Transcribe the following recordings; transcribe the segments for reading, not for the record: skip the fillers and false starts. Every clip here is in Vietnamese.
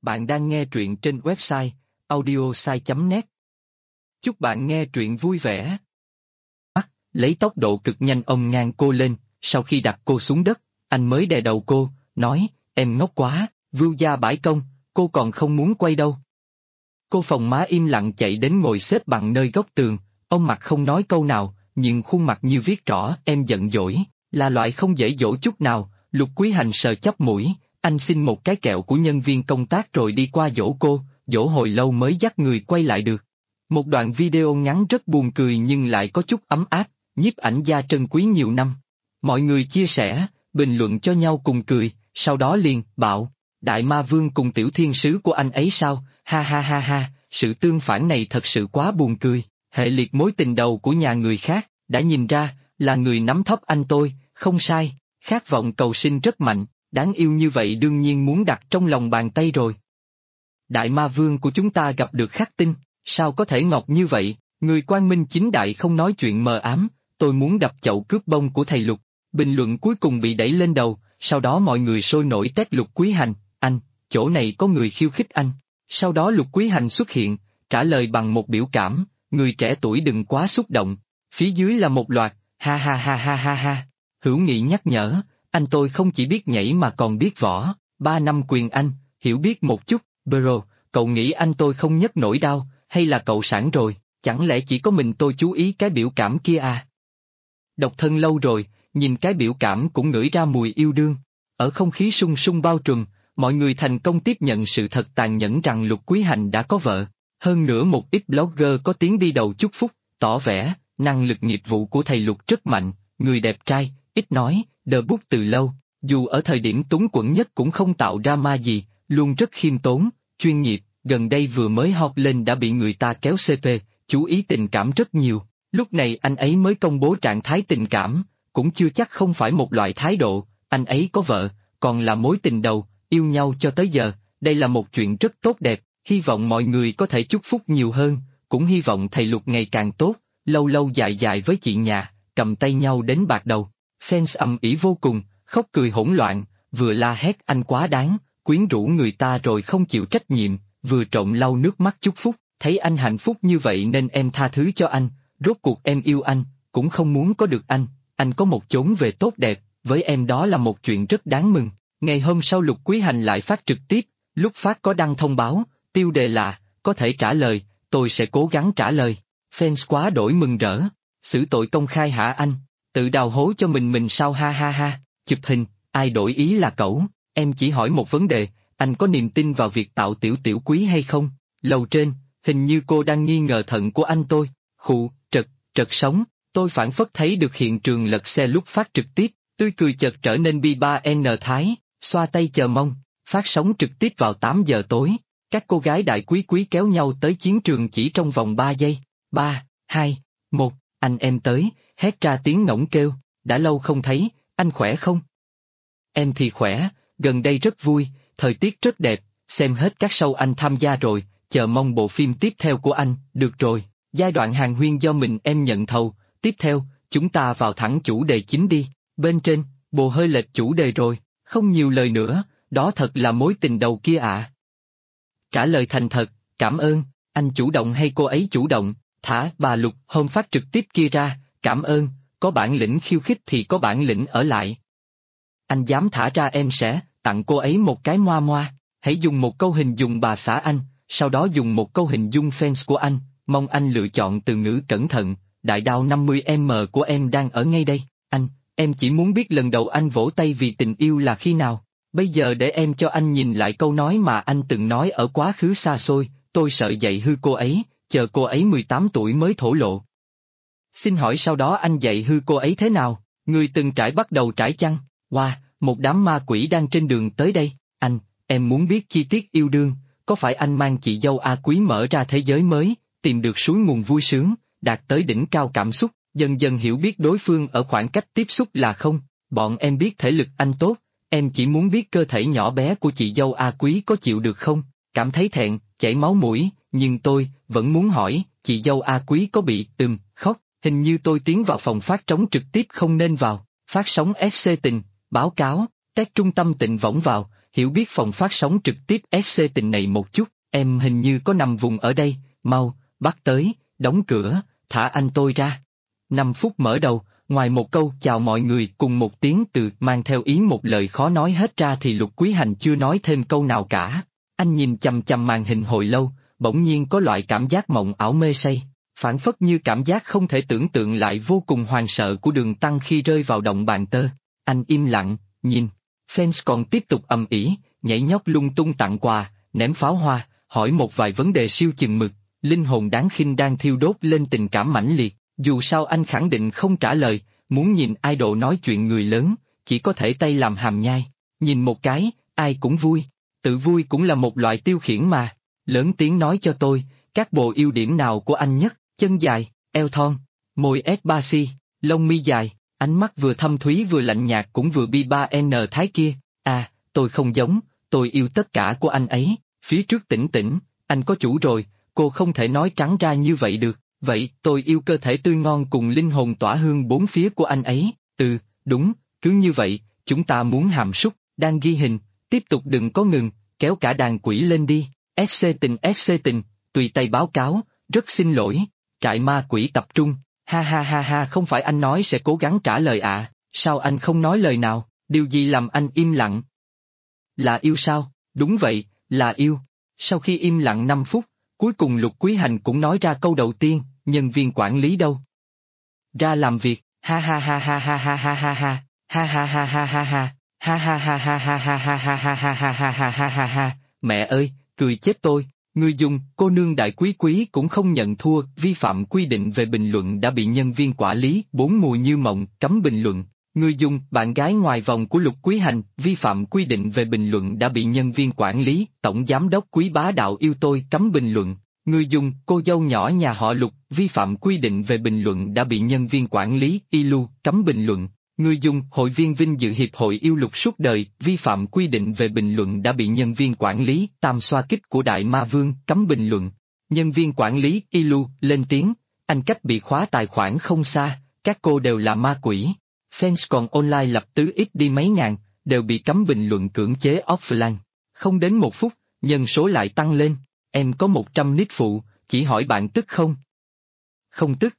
Bạn đang nghe truyện trên website audiosai.net. Chúc bạn nghe truyện vui vẻ. Lấy tốc độ cực nhanh ông ngang cô lên, sau khi đặt cô xuống đất, anh mới đè đầu cô, nói, em ngốc quá, vưu gia bãi công, cô còn không muốn quay đâu. Cô phồng má im lặng chạy đến ngồi xếp bằng nơi góc tường, ông mặt không nói câu nào, nhưng khuôn mặt như viết rõ em giận dỗi, là loại không dễ dỗ chút nào. Lục Quý Hành sờ chóp mũi, anh xin một cái kẹo của nhân viên công tác rồi đi qua dỗ cô, dỗ hồi lâu mới dắt người quay lại được. Một đoạn video ngắn rất buồn cười nhưng lại có chút ấm áp, nhiếp ảnh gia trân quý nhiều năm. Mọi người chia sẻ, bình luận cho nhau cùng cười, sau đó liền bảo, Đại Ma Vương cùng tiểu thiên sứ của anh ấy sao, ha ha ha ha, sự tương phản này thật sự quá buồn cười. Hệ liệt mối tình đầu của nhà người khác, đã nhìn ra, là người nắm thóp anh tôi, không sai, khát vọng cầu sinh rất mạnh, đáng yêu như vậy đương nhiên muốn đặt trong lòng bàn tay rồi. Đại Ma Vương của chúng ta gặp được khắc tinh, sao có thể ngọt như vậy, người quang minh chính đại không nói chuyện mờ ám, tôi muốn đập chậu cướp bông của thầy Lục. Bình luận cuối cùng bị đẩy lên đầu, sau đó mọi người sôi nổi tét Lục Quý Hành, anh, chỗ này có người khiêu khích anh. Sau đó Lục Quý Hành xuất hiện, trả lời bằng một biểu cảm, người trẻ tuổi đừng quá xúc động. Phía dưới là một loạt, ha ha ha ha ha ha. Hữu Nghị nhắc nhở, anh tôi không chỉ biết nhảy mà còn biết võ, 3 năm quyền Anh, hiểu biết một chút, bro, cậu nghĩ anh tôi không nhấc nổi đau, hay là cậu sẵn rồi, chẳng lẽ chỉ có mình tôi chú ý cái biểu cảm kia à? Độc thân lâu rồi, nhìn cái biểu cảm cũng ngửi ra mùi yêu đương. Ở không khí sung sung bao trùm, mọi người thành công tiếp nhận sự thật tàn nhẫn rằng Lục Quý Hành đã có vợ. Hơn nữa một ít blogger có tiếng đi đầu chúc phúc, tỏ vẻ, năng lực nghiệp vụ của thầy Lục rất mạnh, người đẹp trai, ít nói, đờ bút từ lâu, dù ở thời điểm túng quẫn nhất cũng không tạo drama gì, luôn rất khiêm tốn, chuyên nghiệp, gần đây vừa mới hot lên đã bị người ta kéo CP, chú ý tình cảm rất nhiều, lúc này anh ấy mới công bố trạng thái tình cảm, cũng chưa chắc không phải một loại thái độ, anh ấy có vợ, còn là mối tình đầu, yêu nhau cho tới giờ, đây là một chuyện rất tốt đẹp, hy vọng mọi người có thể chúc phúc nhiều hơn, cũng hy vọng thầy Lục ngày càng tốt, lâu lâu dài dài với chị nhà, cầm tay nhau đến bạc đầu. Fans ầm ĩ vô cùng, khóc cười hỗn loạn, vừa la hét anh quá đáng, quyến rũ người ta rồi không chịu trách nhiệm, vừa trộm lau nước mắt chúc phúc, thấy anh hạnh phúc như vậy nên em tha thứ cho anh, rốt cuộc em yêu anh, cũng không muốn có được anh có một chốn về tốt đẹp, với em đó là một chuyện rất đáng mừng. Ngày hôm sau Lục Quý Hành lại phát trực tiếp, lúc phát có đăng thông báo, tiêu đề là, có thể trả lời, tôi sẽ cố gắng trả lời. Fans quá đổi mừng rỡ, xử tội công khai hả anh, tự đào hố cho mình sao ha ha ha, chụp hình, ai đổi ý là cậu, em chỉ hỏi một vấn đề, anh có niềm tin vào việc tạo tiểu tiểu quý hay không? Lầu trên, hình như cô đang nghi ngờ thận của anh tôi, khụ, trật sống, tôi phảng phất thấy được hiện trường lật xe lúc phát trực tiếp, tươi cười chợt trở nên bi-ba-n thái, xoa tay chờ mong, phát sóng trực tiếp vào 8 giờ tối, các cô gái đại quý quý kéo nhau tới chiến trường chỉ trong vòng 3 giây, 3, 2, 1, anh em tới, hét ra tiếng ngỗng kêu, đã lâu không thấy, anh khỏe không? Em thì khỏe, gần đây rất vui, thời tiết rất đẹp, xem hết các show anh tham gia rồi, chờ mong bộ phim tiếp theo của anh, được rồi, giai đoạn hàng huyên do mình em nhận thầu, tiếp theo, chúng ta vào thẳng chủ đề chính đi, bên trên, bồ hơi lệch chủ đề rồi, không nhiều lời nữa, đó thật là mối tình đầu kia ạ. Trả lời thành thật, cảm ơn, anh chủ động hay cô ấy chủ động, thả bà Lục hôm phát trực tiếp kia ra, cảm ơn, có bản lĩnh khiêu khích thì có bản lĩnh ở lại. Anh dám thả ra em sẽ tặng cô ấy một cái moa moa, hãy dùng một câu hình dung bà xã anh, sau đó dùng một câu hình dung fans của anh, mong anh lựa chọn từ ngữ cẩn thận, đại đao 50m của em đang ở ngay đây, anh, em chỉ muốn biết lần đầu anh vỗ tay vì tình yêu là khi nào, bây giờ để em cho anh nhìn lại câu nói mà anh từng nói ở quá khứ xa xôi, tôi sợ dạy hư cô ấy, chờ cô ấy 18 tuổi mới thổ lộ. Xin hỏi sau đó anh dạy hư cô ấy thế nào, người từng trải bắt đầu trải chăng, wow, một đám ma quỷ đang trên đường tới đây, anh, em muốn biết chi tiết yêu đương, có phải anh mang chị dâu A Quý mở ra thế giới mới, tìm được suối nguồn vui sướng, đạt tới đỉnh cao cảm xúc, dần dần hiểu biết đối phương ở khoảng cách tiếp xúc là không, bọn em biết thể lực anh tốt, em chỉ muốn biết cơ thể nhỏ bé của chị dâu A Quý có chịu được không, cảm thấy thẹn, chảy máu mũi, nhưng tôi vẫn muốn hỏi, chị dâu A Quý có bị khóc, hình như tôi tiến vào phòng phát trống trực tiếp không nên vào, phát sóng SC tình, báo cáo, tét trung tâm tịnh võng vào, hiểu biết phòng phát sóng trực tiếp SC Tình này một chút, em hình như có nằm vùng ở đây, mau, bắt tới, đóng cửa, thả anh tôi ra. 5 phút mở đầu, ngoài một câu chào mọi người cùng một tiếng từ mang theo ý một lời khó nói hết ra thì Lục Quý Hành chưa nói thêm câu nào cả. Anh nhìn chằm chằm màn hình hồi lâu, bỗng nhiên có loại cảm giác mộng ảo mê say, phản phất như cảm giác không thể tưởng tượng lại vô cùng hoàng sợ của Đường Tăng khi rơi vào động bàn tơ. Anh im lặng, nhìn, fans còn tiếp tục ầm ĩ, nhảy nhót lung tung tặng quà, ném pháo hoa, hỏi một vài vấn đề siêu chừng mực, linh hồn đáng khinh đang thiêu đốt lên tình cảm mãnh liệt. Dù sao anh khẳng định không trả lời, muốn nhìn idol nói chuyện người lớn, chỉ có thể tay làm hàm nhai. Nhìn một cái, ai cũng vui, tự vui cũng là một loại tiêu khiển mà. Lớn tiếng nói cho tôi, các bộ ưu điểm nào của anh nhất, chân dài, eo thon, môi S3C, lông mi dài, ánh mắt vừa thâm thúy vừa lạnh nhạt cũng vừa bi 3N thái kia. À, tôi không giống, tôi yêu tất cả của anh ấy. Phía trước tỉnh tỉnh, anh có chủ rồi, cô không thể nói trắng ra như vậy được. Vậy tôi yêu cơ thể tươi ngon cùng linh hồn tỏa hương bốn phía của anh ấy. Đúng, cứ như vậy, chúng ta muốn hàm súc, đang ghi hình, tiếp tục đừng có ngừng, kéo cả đàn quỷ lên đi. SC Tình, tùy tay báo cáo, rất xin lỗi, trại ma quỷ tập trung, ha, không phải anh nói sẽ cố gắng trả lời ạ, sao anh không nói lời nào, điều gì làm anh im lặng? Là yêu sao? Đúng vậy, là yêu. Sau khi im lặng 5 phút, cuối cùng Lục Quý Hành cũng nói ra câu đầu tiên, nhân viên quản lý đâu? Ra làm việc, ha, mẹ ơi, cười chết tôi, người dùng, cô nương đại quý quý cũng không nhận thua, vi phạm quy định về bình luận đã bị nhân viên quản lý, 4 mùa như mộng, cấm bình luận. Người dùng, bạn gái ngoài vòng của Lục Quý Hành, vi phạm quy định về bình luận đã bị nhân viên quản lý, tổng giám đốc Quý Bá Đạo yêu tôi cấm bình luận. Người dùng, cô dâu nhỏ nhà họ Lục, vi phạm quy định về bình luận đã bị nhân viên quản lý, Ilu, cấm bình luận. Người dùng, hội viên vinh dự hiệp hội yêu Lục suốt đời, vi phạm quy định về bình luận đã bị nhân viên quản lý, Tam Xoa Kích của Đại Ma Vương, cấm bình luận. Nhân viên quản lý, Ilu, lên tiếng, anh cách bị khóa tài khoản không xa, các cô đều là ma quỷ. Fans còn online lập tứ ít đi mấy ngàn, đều bị cấm bình luận cưỡng chế offline. Không đến 1 phút, nhân số lại tăng lên. Em có 100 nick phụ, chỉ hỏi bạn tức không? Không tức.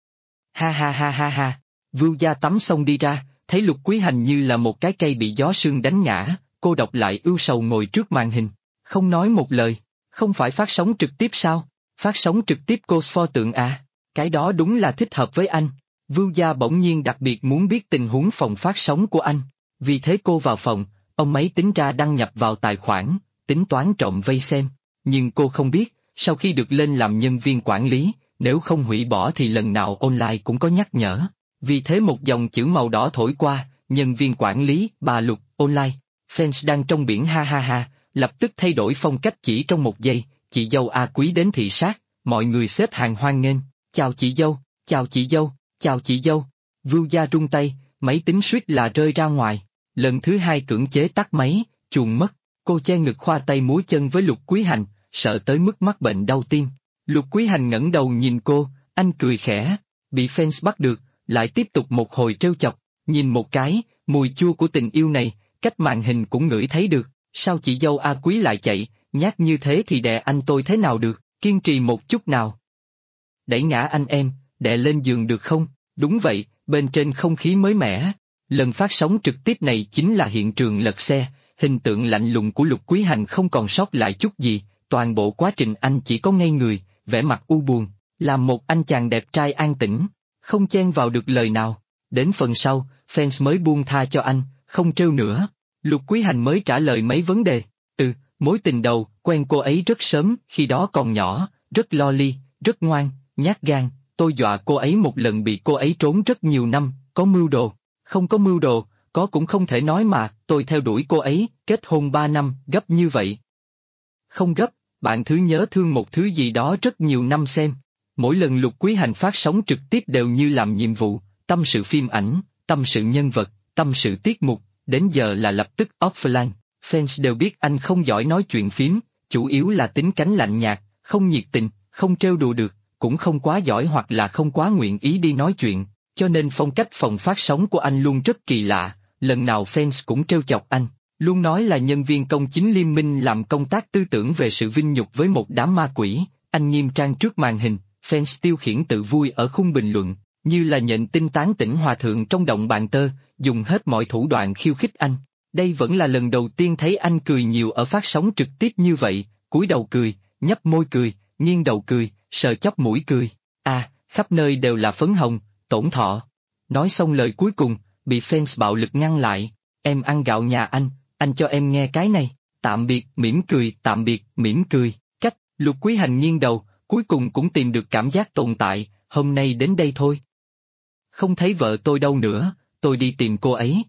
Ha. Vưu Gia tắm xong đi ra, thấy Lục Quý Hành như là một cái cây bị gió sương đánh ngã, cô độc lại ưu sầu ngồi trước màn hình. Không nói một lời, không phải phát sóng trực tiếp sao? Phát sóng trực tiếp cô pho tượng à? Cái đó đúng là thích hợp với anh. Vưu Gia bỗng nhiên đặc biệt muốn biết tình huống phòng phát sóng của anh. Vì thế cô vào phòng, ông máy tính ra đăng nhập vào tài khoản, tính toán trộm vây xem. Nhưng cô không biết, sau khi được lên làm nhân viên quản lý, nếu không hủy bỏ thì lần nào online cũng có nhắc nhở. Vì thế một dòng chữ màu đỏ thổi qua, nhân viên quản lý, bà Lục, online. Fans đang trong biển ha, lập tức thay đổi phong cách chỉ trong 1 giây, chị dâu A Quý đến thị sát, mọi người xếp hàng hoan nghênh, chào chị dâu, chào chị dâu, chào chị dâu. Vưu Gia rung tay, máy tính suýt là rơi ra ngoài. Lần thứ 2 cưỡng chế tắt máy, chuồn mất. Cô che ngực khoa tay múa chân với Lục Quý Hành, sợ tới mức mắc bệnh đau tim. Lục Quý Hành ngẩng đầu nhìn cô, anh cười khẽ, bị fans bắt được, lại tiếp tục một hồi trêu chọc, nhìn một cái, mùi chua của tình yêu này, cách màn hình cũng ngửi thấy được, sao chị dâu A Quý lại chạy, nhát như thế thì đè anh tôi thế nào được, kiên trì một chút nào. Đẩy ngã anh em, đè lên giường được không? Đúng vậy, bên trên không khí mới mẻ. Lần phát sóng trực tiếp này chính là hiện trường lật xe. Hình tượng lạnh lùng của Lục Quý Hành không còn sót lại chút gì, toàn bộ quá trình anh chỉ có ngây người, vẻ mặt u buồn, làm một anh chàng đẹp trai an tĩnh, không chen vào được lời nào. Đến phần sau, fans mới buông tha cho anh, không trêu nữa. Lục Quý Hành mới trả lời mấy vấn đề. Mối tình đầu, quen cô ấy rất sớm, khi đó còn nhỏ, rất lo ly, rất ngoan, nhát gan, tôi dọa cô ấy một lần bị cô ấy trốn rất nhiều năm, có mưu đồ, không có mưu đồ. Có cũng không thể nói mà, tôi theo đuổi cô ấy, kết hôn 3 năm, gấp như vậy. Không gấp, bạn thứ nhớ thương một thứ gì đó rất nhiều năm xem. Mỗi lần Lục Quý Hành phát sóng trực tiếp đều như làm nhiệm vụ, tâm sự phim ảnh, tâm sự nhân vật, tâm sự tiết mục, đến giờ là lập tức offline. Fans đều biết anh không giỏi nói chuyện phím, chủ yếu là tính cánh lạnh nhạt, không nhiệt tình, không trêu đùa được, cũng không quá giỏi hoặc là không quá nguyện ý đi nói chuyện, cho nên phong cách phòng phát sóng của anh luôn rất kỳ lạ. Lần nào fans cũng trêu chọc anh, Luôn nói là nhân viên công chính liên minh làm công tác tư tưởng về sự vinh nhục với một đám ma quỷ, anh nghiêm trang trước màn hình, fans tiêu khiển tự vui ở khung bình luận, như là nhận tin tán tỉnh hòa thượng trong động bàn tơ, dùng hết mọi thủ đoạn khiêu khích anh. Đây vẫn là lần đầu tiên thấy anh cười nhiều ở phát sóng trực tiếp như vậy, cúi đầu cười, nhấp môi cười, nghiêng đầu cười, sờ chóp mũi cười. Khắp nơi đều là phấn hồng, tổn thọ. Nói xong lời cuối cùng, bị fans bạo lực ngăn lại. Em ăn gạo nhà anh cho em nghe cái này. Tạm biệt, mỉm cười, tạm biệt, mỉm cười. Cách, Lục Quý Hành nghiêng đầu, cuối cùng cũng tìm được cảm giác tồn tại, hôm nay đến đây thôi. Không thấy vợ tôi đâu nữa, tôi đi tìm cô ấy.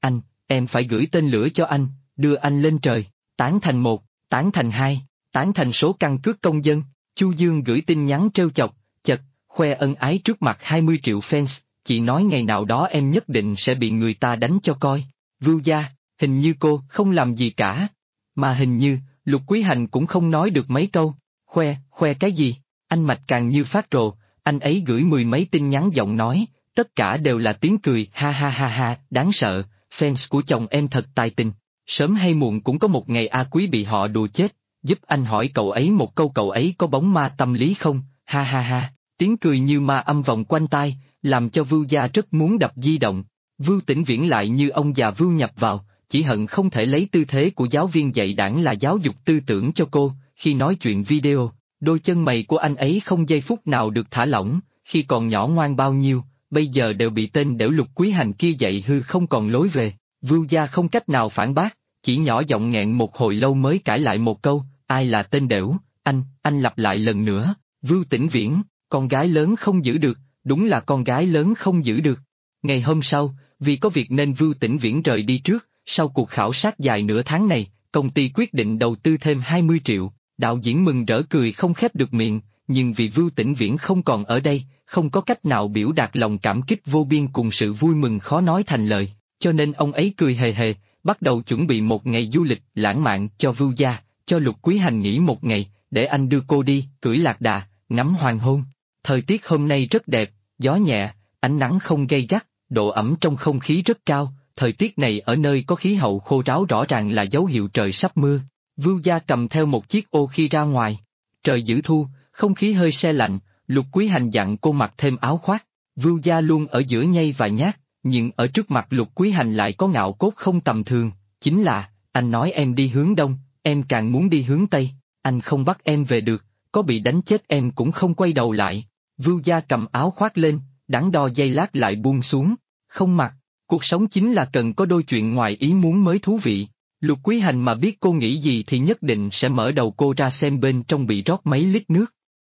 Em phải gửi tên lửa cho anh, đưa anh lên trời. Tán thành 1, tán thành 2, tán thành số căn cước công dân. Chu Dương gửi tin nhắn trêu chọc, chật, khoe ân ái trước mặt 20 triệu fans, chị nói ngày nào đó em nhất định sẽ bị người ta đánh cho coi. Vưu Gia, hình như cô không làm gì cả. Mà hình như, Lục Quý Hành cũng không nói được mấy câu. Khoe cái gì? Anh mạch càng như phát rồ, anh ấy gửi 10 mấy tin nhắn giọng nói, tất cả đều là tiếng cười ha ha ha ha, đáng sợ, fans của chồng em thật tài tình. Sớm hay muộn cũng có một ngày A Quý bị họ đùa chết, giúp anh hỏi cậu ấy một câu, cậu ấy có bóng ma tâm lý không, ha ha ha. Tiếng cười như ma âm vòng quanh tai, làm cho Vưu Gia rất muốn đập di động. Vưu Tĩnh Viễn lại như ông già Vưu nhập vào, chỉ hận không thể lấy tư thế của giáo viên dạy đảng là giáo dục tư tưởng cho cô. Khi nói chuyện video, đôi chân mày của anh ấy không giây phút nào được thả lỏng, khi còn nhỏ ngoan bao nhiêu, bây giờ đều bị tên đểu Lục Quý Hành kia dạy hư không còn lối về. Vưu Gia không cách nào phản bác, chỉ nhỏ giọng nghẹn một hồi lâu mới cãi lại một câu, ai là tên đểu, anh lặp lại lần nữa, Vưu Tĩnh Viễn, con gái lớn không giữ được, đúng là con gái lớn không giữ được. Ngày hôm sau, vì có việc nên Vưu Tĩnh Viễn rời đi trước, sau cuộc khảo sát dài nửa tháng này, công ty quyết định đầu tư thêm 20 triệu, đạo diễn mừng rỡ cười không khép được miệng, nhưng vì Vưu Tĩnh Viễn không còn ở đây, không có cách nào biểu đạt lòng cảm kích vô biên cùng sự vui mừng khó nói thành lời, cho nên ông ấy cười hề hề, bắt đầu chuẩn bị một ngày du lịch lãng mạn cho Vưu Gia, cho Lục Quý Hành nghỉ một ngày, để anh đưa cô đi, cưỡi lạc đà, ngắm hoàng hôn. Thời tiết hôm nay rất đẹp, gió nhẹ, ánh nắng không gay gắt, độ ẩm trong không khí rất cao, thời tiết này ở nơi có khí hậu khô ráo rõ ràng là dấu hiệu trời sắp mưa. Vưu Gia cầm theo một chiếc ô khi ra ngoài. Trời giữ thu, không khí hơi se lạnh, Lục Quý Hành dặn cô mặc thêm áo khoác. Vưu Gia luôn ở giữa nhây và nhát, nhưng ở trước mặt Lục Quý Hành lại có ngạo cốt không tầm thường, chính là, anh nói em đi hướng đông, em càng muốn đi hướng tây, anh không bắt em về được, có bị đánh chết em cũng không quay đầu lại. Vưu Gia cầm áo khoác lên, đắn đo giây lát lại buông xuống, không mặc, cuộc sống chính là cần có đôi chuyện ngoài ý muốn mới thú vị. Lục Quý Hành mà biết cô nghĩ gì thì nhất định sẽ mở đầu cô ra xem bên trong bị rót mấy lít nước.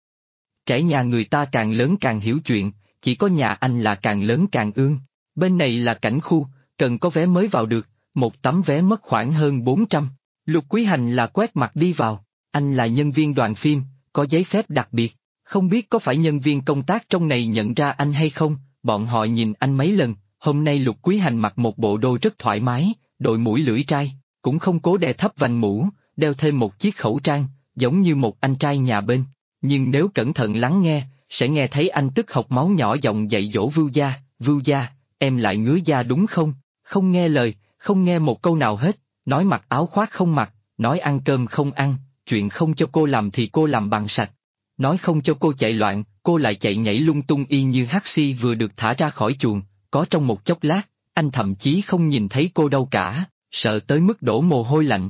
Trẻ nhà người ta càng lớn càng hiểu chuyện, chỉ có nhà anh là càng lớn càng ương. Bên này là cảnh khu, cần có vé mới vào được, một tấm vé mất khoảng hơn 400. Lục Quý Hành là quét mặt đi vào, anh là nhân viên đoàn phim, có giấy phép đặc biệt, không biết có phải nhân viên công tác trong này nhận ra anh hay không, bọn họ nhìn anh mấy lần, hôm nay Lục Quý Hành mặc một bộ đồ rất thoải mái, đội mũi lưỡi trai, cũng không cố đè thấp vành mũ, đeo thêm một chiếc khẩu trang, giống như một anh trai nhà bên. Nhưng nếu cẩn thận lắng nghe, sẽ nghe thấy anh tức hộc máu nhỏ giọng dạy dỗ Vưu Gia, em lại ngứa da đúng không? Không nghe lời, không nghe một câu nào hết, nói mặc áo khoác không mặc, nói ăn cơm không ăn, chuyện không cho cô làm thì cô làm bằng sạch. Nói không cho cô chạy loạn, cô lại chạy nhảy lung tung y như hắc xi vừa được thả ra khỏi chuồng, có trong một chốc lát, anh thậm chí không nhìn thấy cô đâu cả, sợ tới mức đổ mồ hôi lạnh.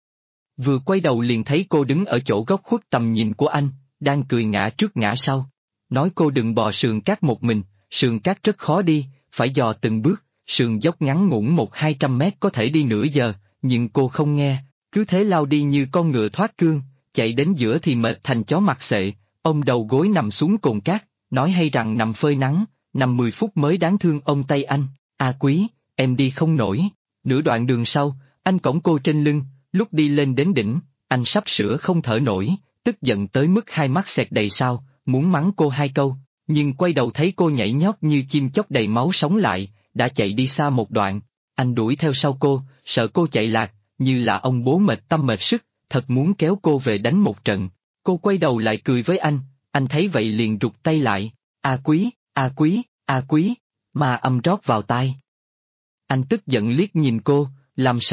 Vừa quay đầu liền thấy cô đứng ở chỗ góc khuất tầm nhìn của anh, đang cười ngã trước ngã sau. Nói cô đừng bò sườn cát một mình, sườn cát rất khó đi, phải dò từng bước, sườn dốc ngắn ngủn 100-200 mét có thể đi nửa giờ, nhưng cô không nghe, cứ thế lao đi như con ngựa thoát cương, chạy đến giữa thì mệt thành chó mặt xệ, ôm đầu gối nằm xuống cồn cát, nói hay rằng nằm phơi nắng, nằm 10 phút mới đáng thương ôm tay anh, Quý, em đi không nổi. Nửa đoạn đường sau, anh cõng cô trên lưng, lúc đi lên đến đỉnh, anh sắp sửa không thở nổi, tức giận tới mức hai mắt xẹt đầy sao, muốn mắng cô 2 câu, nhưng quay đầu thấy cô nhảy nhót như chim chóc đầy máu sống lại, đã chạy đi xa một đoạn. Anh đuổi theo sau cô, sợ cô chạy lạc, như là ông bố mệt tâm mệt sức, thật muốn kéo cô về đánh một trận. Cô quay đầu lại cười với anh thấy vậy liền rụt tay lại, Quý, ma âm rót vào tai. Anh tức giận liếc nhìn cô, làm sao,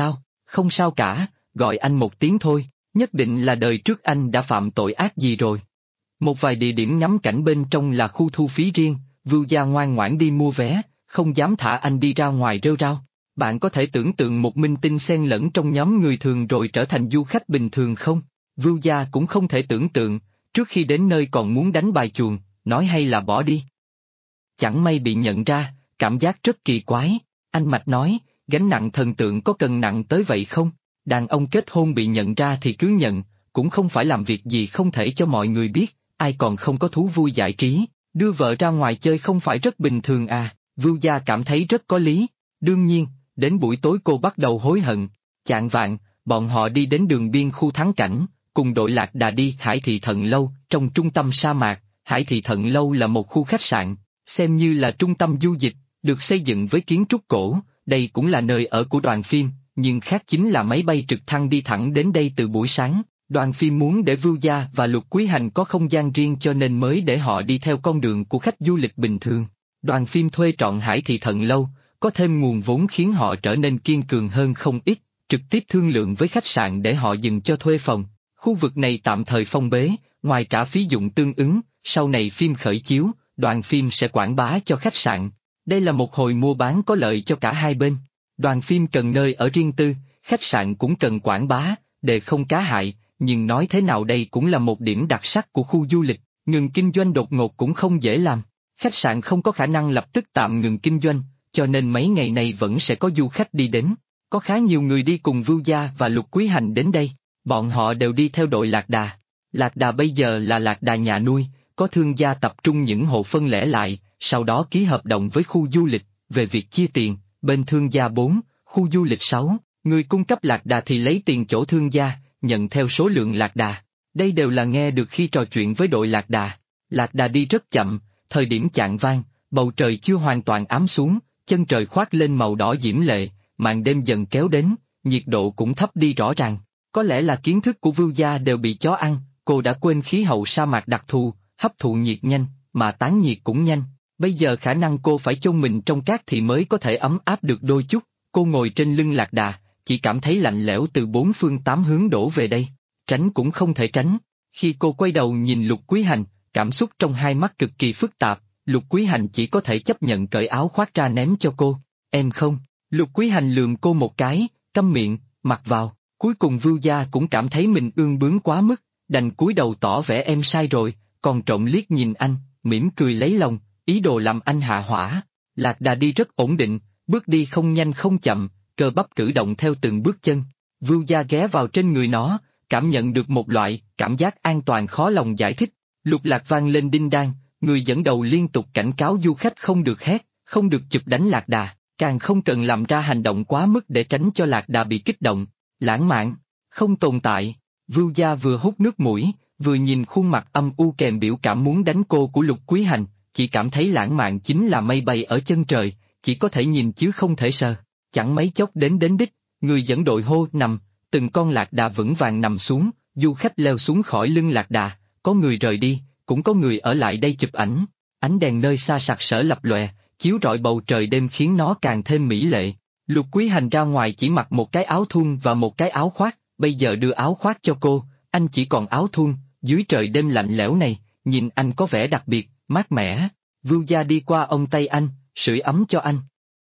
không sao cả, gọi anh một tiếng thôi, nhất định là đời trước anh đã phạm tội ác gì rồi. Một vài địa điểm ngắm cảnh bên trong là khu thu phí riêng, Vưu Gia ngoan ngoãn đi mua vé, không dám thả anh đi ra ngoài rêu rao. Bạn có thể tưởng tượng một minh tinh xen lẫn trong nhóm người thường rồi trở thành du khách bình thường không? Vưu Gia cũng không thể tưởng tượng, trước khi đến nơi còn muốn đánh bài chuồng, nói hay là bỏ đi. Chẳng may bị nhận ra, cảm giác rất kỳ quái. Anh Mạch nói, gánh nặng thần tượng có cần nặng tới vậy không? Đàn ông kết hôn bị nhận ra thì cứ nhận, cũng không phải làm việc gì không thể cho mọi người biết, ai còn không có thú vui giải trí, đưa vợ ra ngoài chơi không phải rất bình thường à? Vưu Gia cảm thấy rất có lý. Đương nhiên, đến buổi tối cô bắt đầu hối hận. Chạng vạng, bọn họ đi đến đường biên khu thắng cảnh, cùng đội Lạc Đà đi Hải Thị Thận Lâu, trong trung tâm sa mạc. Hải Thị Thận Lâu là một khu khách sạn, xem như là trung tâm du lịch, được xây dựng với kiến trúc cổ, đây cũng là nơi ở của đoàn phim, nhưng khác chính là máy bay trực thăng đi thẳng đến đây từ buổi sáng. Đoàn phim muốn để Vưu Gia và Lục Quý Hành có không gian riêng cho nên mới để họ đi theo con đường của khách du lịch bình thường. Đoàn phim thuê trọn Hải Thị Thận Lâu, có thêm nguồn vốn khiến họ trở nên kiên cường hơn không ít, trực tiếp thương lượng với khách sạn để họ dừng cho thuê phòng. Khu vực này tạm thời phong bế, ngoài trả phí dụng tương ứng, sau này phim khởi chiếu, đoàn phim sẽ quảng bá cho khách sạn. Đây là một hồi mua bán có lợi cho cả hai bên. Đoàn phim cần nơi ở riêng tư, khách sạn cũng cần quảng bá, để không cá hại, nhưng nói thế nào đây cũng là một điểm đặc sắc của khu du lịch, ngừng kinh doanh đột ngột cũng không dễ làm. Khách sạn không có khả năng lập tức tạm ngừng kinh doanh, cho nên mấy ngày này vẫn sẽ có du khách đi đến. Có khá nhiều người đi cùng Vưu Gia và Lục Quý Hành đến đây, bọn họ đều đi theo đội Lạc Đà. Lạc Đà bây giờ là Lạc Đà nhà nuôi, có thương gia tập trung những hộ phân lẻ lại, sau đó ký hợp đồng với khu du lịch, về việc chia tiền, bên thương gia 4, khu du lịch 6, người cung cấp Lạc Đà thì lấy tiền chỗ thương gia, nhận theo số lượng Lạc Đà. Đây đều là nghe được khi trò chuyện với đội Lạc Đà. Lạc Đà đi rất chậm, thời điểm chạng vang, bầu trời chưa hoàn toàn ám xuống, chân trời khoác lên màu đỏ diễm lệ, màn đêm dần kéo đến, nhiệt độ cũng thấp đi rõ ràng. Có lẽ là kiến thức của Vưu Gia đều bị chó ăn, cô đã quên khí hậu sa mạc đặc thù, hấp thụ nhiệt nhanh, mà tán nhiệt cũng nhanh. Bây giờ khả năng cô phải chôn mình trong cát thì mới có thể ấm áp được đôi chút. Cô ngồi trên lưng Lạc Đà, chỉ cảm thấy lạnh lẽo từ bốn phương tám hướng đổ về đây. Tránh cũng không thể tránh. Khi cô quay đầu nhìn Lục Quý Hành, cảm xúc trong hai mắt cực kỳ phức tạp. Lục Quý Hành chỉ có thể chấp nhận cởi áo khoác ra ném cho cô. Em không. Lục Quý Hành lườm cô một cái, câm miệng, mặc vào. Cuối cùng Vưu Gia cũng cảm thấy mình ương bướng quá mức, đành cúi đầu tỏ vẻ em sai rồi, còn trộm liếc nhìn anh, mỉm cười lấy lòng, ý đồ làm anh hạ hỏa. Lạc Đà đi rất ổn định, bước đi không nhanh không chậm, cơ bắp cử động theo từng bước chân. Vưu Gia ghé vào trên người nó, cảm nhận được một loại cảm giác an toàn khó lòng giải thích. Lục Lạc vang lên đinh đan, người dẫn đầu liên tục cảnh cáo du khách không được hét, không được chụp đánh Lạc Đà, càng không cần làm ra hành động quá mức để tránh cho Lạc Đà bị kích động. Lãng mạn, không tồn tại. Vưu Gia vừa hút nước mũi, vừa nhìn khuôn mặt âm u kèm biểu cảm muốn đánh cô của Lục Quý Hành, chỉ cảm thấy lãng mạn chính là mây bay ở chân trời, chỉ có thể nhìn chứ không thể sờ. Chẳng mấy chốc đến đích, người dẫn đội hô nằm, từng con Lạc Đà vững vàng nằm xuống, du khách leo xuống khỏi lưng Lạc Đà, có người rời đi, cũng có người ở lại đây chụp ảnh. Ánh đèn nơi xa sặc sỡ lập lòe, chiếu rọi bầu trời đêm khiến nó càng thêm mỹ lệ. Lục Quý Hành ra ngoài chỉ mặc một cái áo thun và một cái áo khoác, bây giờ đưa áo khoác cho cô, anh chỉ còn áo thun, dưới trời đêm lạnh lẽo này, nhìn anh có vẻ đặc biệt, mát mẻ. Vưu Gia đi qua ôm tay anh, sưởi ấm cho anh.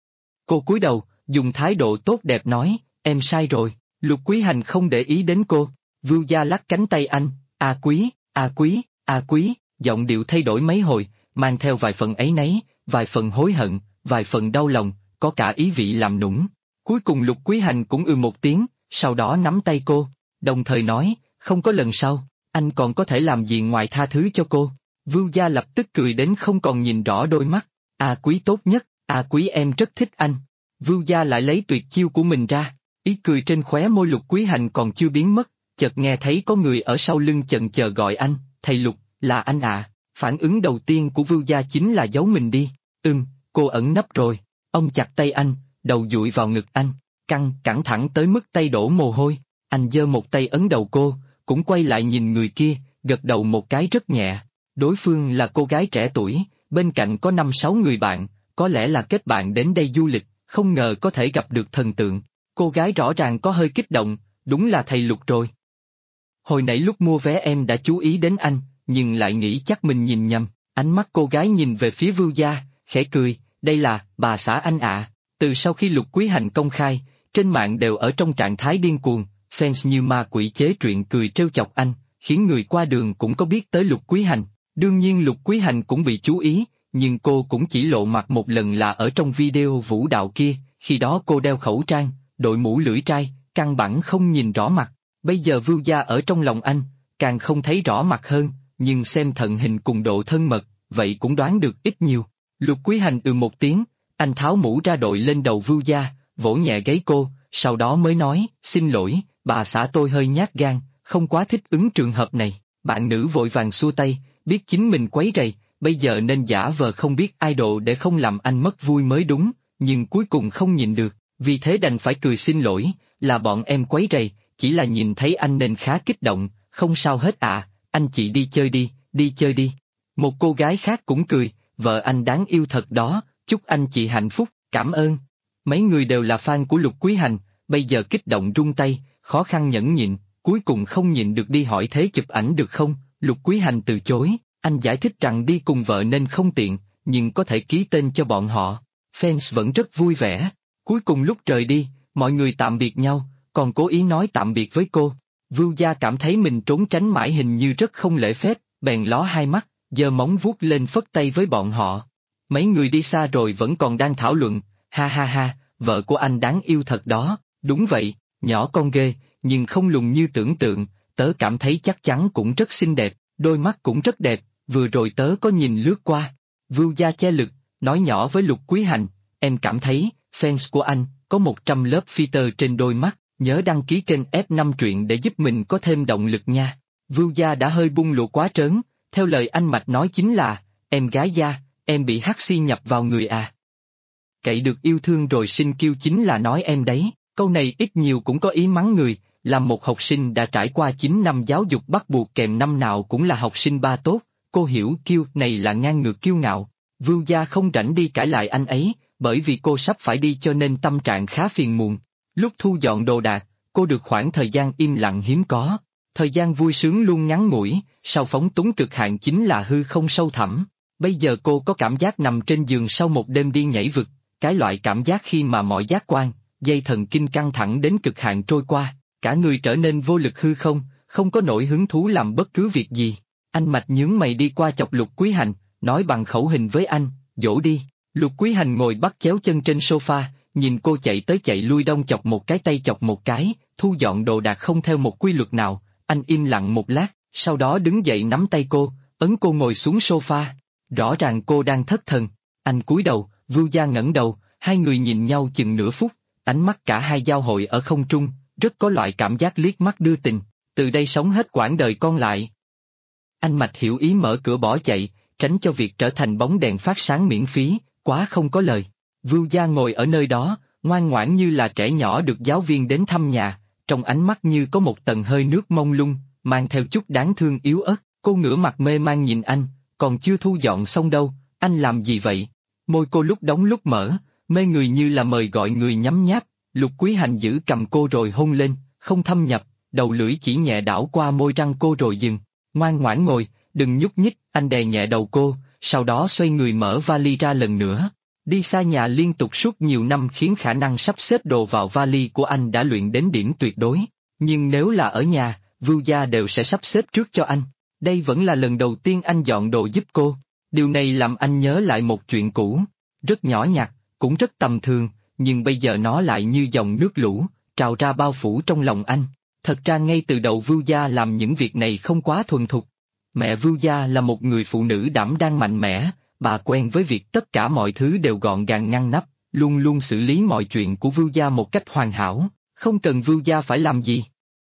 Cô cúi đầu, dùng thái độ tốt đẹp nói, em sai rồi. Lục Quý Hành không để ý đến cô, Vưu Gia lắc cánh tay anh, a quý, a quý, a quý, giọng điệu thay đổi mấy hồi, mang theo vài phần áy náy, vài phần hối hận, vài phần đau lòng, có cả ý vị làm nũng. Cuối cùng Lục Quý Hành cũng một tiếng, sau đó nắm tay cô, đồng thời nói, không có lần sau, anh còn có thể làm gì ngoài tha thứ cho cô. Vưu Gia lập tức cười đến không còn nhìn rõ đôi mắt, a quý tốt nhất, a quý em rất thích anh. Vưu Gia lại lấy tuyệt chiêu của mình ra, ý cười trên khóe môi Lục Quý Hành còn chưa biến mất, chợt nghe thấy có người ở sau lưng chần chờ gọi anh, thầy Lục, là anh à. Phản ứng đầu tiên của Vưu Gia chính là giấu mình đi, cô ẩn nấp rồi. Ông chặt tay anh, đầu dụi vào ngực anh, căng thẳng tới mức tay đổ mồ hôi. Anh giơ một tay ấn đầu cô, cũng quay lại nhìn người kia, gật đầu một cái rất nhẹ. Đối phương là cô gái trẻ tuổi, bên cạnh có 5-6 người bạn, có lẽ là kết bạn đến đây du lịch, không ngờ có thể gặp được thần tượng. cô gái rõ ràng có hơi kích động, đúng là thầy Lục rồi. Hồi nãy lúc mua vé em đã chú ý đến anh, nhưng lại nghĩ chắc mình nhìn nhầm. Ánh mắt cô gái nhìn về phía Vưu Gia, khẽ cười, đây là, bà xã anh ạ. Từ sau khi Lục Quý Hành công khai, trên mạng đều ở trong trạng thái điên cuồng, fans như ma quỷ chế truyện cười trêu chọc anh, khiến người qua đường cũng có biết tới Lục Quý Hành. Đương nhiên Lục Quý Hành cũng bị chú ý, nhưng cô cũng chỉ lộ mặt một lần là ở trong video vũ đạo kia, khi đó cô đeo khẩu trang, đội mũ lưỡi trai, căn bản không nhìn rõ mặt. Bây giờ Vưu Gia ở trong lòng anh, càng không thấy rõ mặt hơn, nhưng xem thần hình cùng độ thân mật, vậy cũng đoán được ít nhiều. Lục Quý Hành một tiếng, anh tháo mũ ra đội lên đầu Vưu Gia, vỗ nhẹ gáy cô, sau đó mới nói, xin lỗi, bà xã tôi hơi nhát gan, không quá thích ứng trường hợp này. Bạn nữ vội vàng xua tay, biết chính mình quấy rầy, bây giờ nên giả vờ không biết idol để không làm anh mất vui mới đúng, nhưng cuối cùng không nhịn được, vì thế đành phải cười xin lỗi, là bọn em quấy rầy, chỉ là nhìn thấy anh nên khá kích động, không sao hết ạ, anh chị đi chơi đi, đi chơi đi. Một cô gái khác cũng cười, vợ anh đáng yêu thật đó, chúc anh chị hạnh phúc, cảm ơn. Mấy người đều là fan của Lục Quý Hành, bây giờ kích động run tay, khó khăn nhẫn nhịn, cuối cùng không nhịn được đi hỏi thế chụp ảnh được không, Lục Quý Hành từ chối, anh giải thích rằng đi cùng vợ nên không tiện, nhưng có thể ký tên cho bọn họ. Fans vẫn rất vui vẻ, cuối cùng lúc rời đi, mọi người tạm biệt nhau, còn cố ý nói tạm biệt với cô. Vưu Gia cảm thấy mình trốn tránh mãi hình như rất không lễ phép, bèn ló hai mắt, giơ móng vuốt lên phất tay với bọn họ. Mấy người đi xa rồi vẫn còn đang thảo luận, ha ha ha, vợ của anh đáng yêu thật đó, đúng vậy, nhỏ con ghê, nhưng không lùn như tưởng tượng, tớ cảm thấy chắc chắn cũng rất xinh đẹp, đôi mắt cũng rất đẹp, vừa rồi tớ có nhìn lướt qua. Vưu Gia che lực, nói nhỏ với Lục Quý Hành, em cảm thấy, fans của anh, có 100 lớp filter trên đôi mắt, nhớ đăng ký kênh F5 truyện để giúp mình có thêm động lực nha. Vưu Gia đã hơi bung lụa quá trớn, theo lời anh Mạch nói chính là, em gái Gia, em bị hắc xi nhập vào người à. Cậy được yêu thương rồi sinh kiêu chính là nói em đấy, câu này ít nhiều cũng có ý mắng người, làm một học sinh đã trải qua 9 năm giáo dục bắt buộc kèm năm nào cũng là học sinh ba tốt, cô hiểu kiêu này là ngang ngược kiêu ngạo. Vưu Gia không rảnh đi cãi lại anh ấy, bởi vì cô sắp phải đi cho nên tâm trạng khá phiền muộn. Lúc thu dọn đồ đạc, cô được khoảng thời gian im lặng hiếm có. Thời gian vui sướng luôn ngắn ngủi, sau phóng túng cực hạn chính là hư không sâu thẳm. Bây giờ cô có cảm giác nằm trên giường sau một đêm đi nhảy vực, cái loại cảm giác khi mà mọi giác quan, dây thần kinh căng thẳng đến cực hạn trôi qua, cả người trở nên vô lực hư không, không có nổi hứng thú làm bất cứ việc gì. Anh Mạch nhướng mày đi qua chọc Lục Quý Hành, nói bằng khẩu hình với anh, dỗ đi. Lục Quý Hành ngồi bắt chéo chân trên sofa, nhìn cô chạy tới chạy lui đông chọc một cái tay chọc một cái, thu dọn đồ đạc không theo một quy luật nào, anh im lặng một lát, sau đó đứng dậy nắm tay cô, ấn cô ngồi xuống sofa. Rõ ràng cô đang thất thần, anh cúi đầu, Vưu Gia ngẩng đầu, hai người nhìn nhau chừng nửa phút, ánh mắt cả hai giao hội ở không trung, rất có loại cảm giác liếc mắt đưa tình, từ đây sống hết quãng đời con lại. Anh Mạch hiểu ý mở cửa bỏ chạy, tránh cho việc trở thành bóng đèn phát sáng miễn phí, quá không có lời. Vưu Gia ngồi ở nơi đó, ngoan ngoãn như là trẻ nhỏ được giáo viên đến thăm nhà, trong ánh mắt như có một tầng hơi nước mông lung, mang theo chút đáng thương yếu ớt, cô ngửa mặt mê man nhìn anh, còn chưa thu dọn xong đâu, anh làm gì vậy? Môi cô lúc đóng lúc mở, mê người như là mời gọi người nhấm nháp, Lục Quý Hành giữ cầm cô rồi hôn lên, không thâm nhập, đầu lưỡi chỉ nhẹ đảo qua môi răng cô rồi dừng, ngoan ngoãn ngồi, đừng nhúc nhích, anh đè nhẹ đầu cô, sau đó xoay người mở vali ra lần nữa. Đi xa nhà liên tục suốt nhiều năm khiến khả năng sắp xếp đồ vào vali của anh đã luyện đến điểm tuyệt đối, nhưng nếu là ở nhà, Vưu Gia đều sẽ sắp xếp trước cho anh. Đây vẫn là lần đầu tiên anh dọn đồ giúp cô, điều này làm anh nhớ lại một chuyện cũ, rất nhỏ nhặt, cũng rất tầm thường, nhưng bây giờ nó lại như dòng nước lũ, trào ra bao phủ trong lòng anh. Thật ra ngay từ đầu Vưu Gia làm những việc này không quá thuần thục. Mẹ Vưu Gia là một người phụ nữ đảm đang mạnh mẽ, bà quen với việc tất cả mọi thứ đều gọn gàng ngăn nắp, luôn luôn xử lý mọi chuyện của Vưu Gia một cách hoàn hảo, không cần Vưu Gia phải làm gì.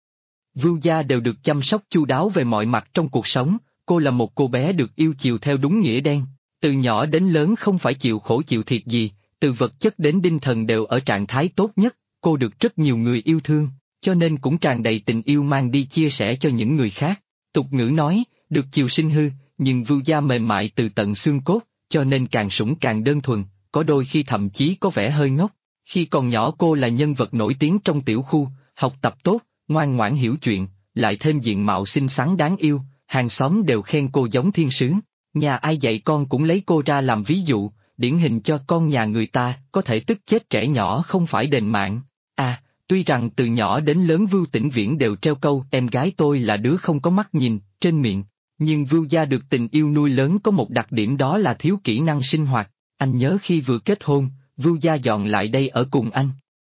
Vưu Gia đều được chăm sóc chu đáo về mọi mặt trong cuộc sống, cô là một cô bé được yêu chiều theo đúng nghĩa đen, từ nhỏ đến lớn không phải chịu khổ chịu thiệt gì, từ vật chất đến tinh thần đều ở trạng thái tốt nhất, cô được rất nhiều người yêu thương, cho nên cũng tràn đầy tình yêu mang đi chia sẻ cho những người khác. Tục ngữ nói, được chiều sinh hư, nhưng Vưu Gia mềm mại từ tận xương cốt, cho nên càng sủng càng đơn thuần, có đôi khi thậm chí có vẻ hơi ngốc. Khi còn nhỏ cô là nhân vật nổi tiếng trong tiểu khu, học tập tốt, ngoan ngoãn hiểu chuyện, lại thêm diện mạo xinh xắn đáng yêu, hàng xóm đều khen cô giống thiên sứ. Nhà ai dạy con cũng lấy cô ra làm ví dụ, điển hình cho con nhà người ta có thể tức chết trẻ nhỏ không phải đền mạng. À, tuy rằng từ nhỏ đến lớn Vưu Tĩnh Viễn đều treo câu em gái tôi là đứa không có mắt nhìn, trên miệng. Nhưng Vưu gia được tình yêu nuôi lớn có một đặc điểm đó là thiếu kỹ năng sinh hoạt. Anh nhớ khi vừa kết hôn, Vưu gia dọn lại đây ở cùng anh.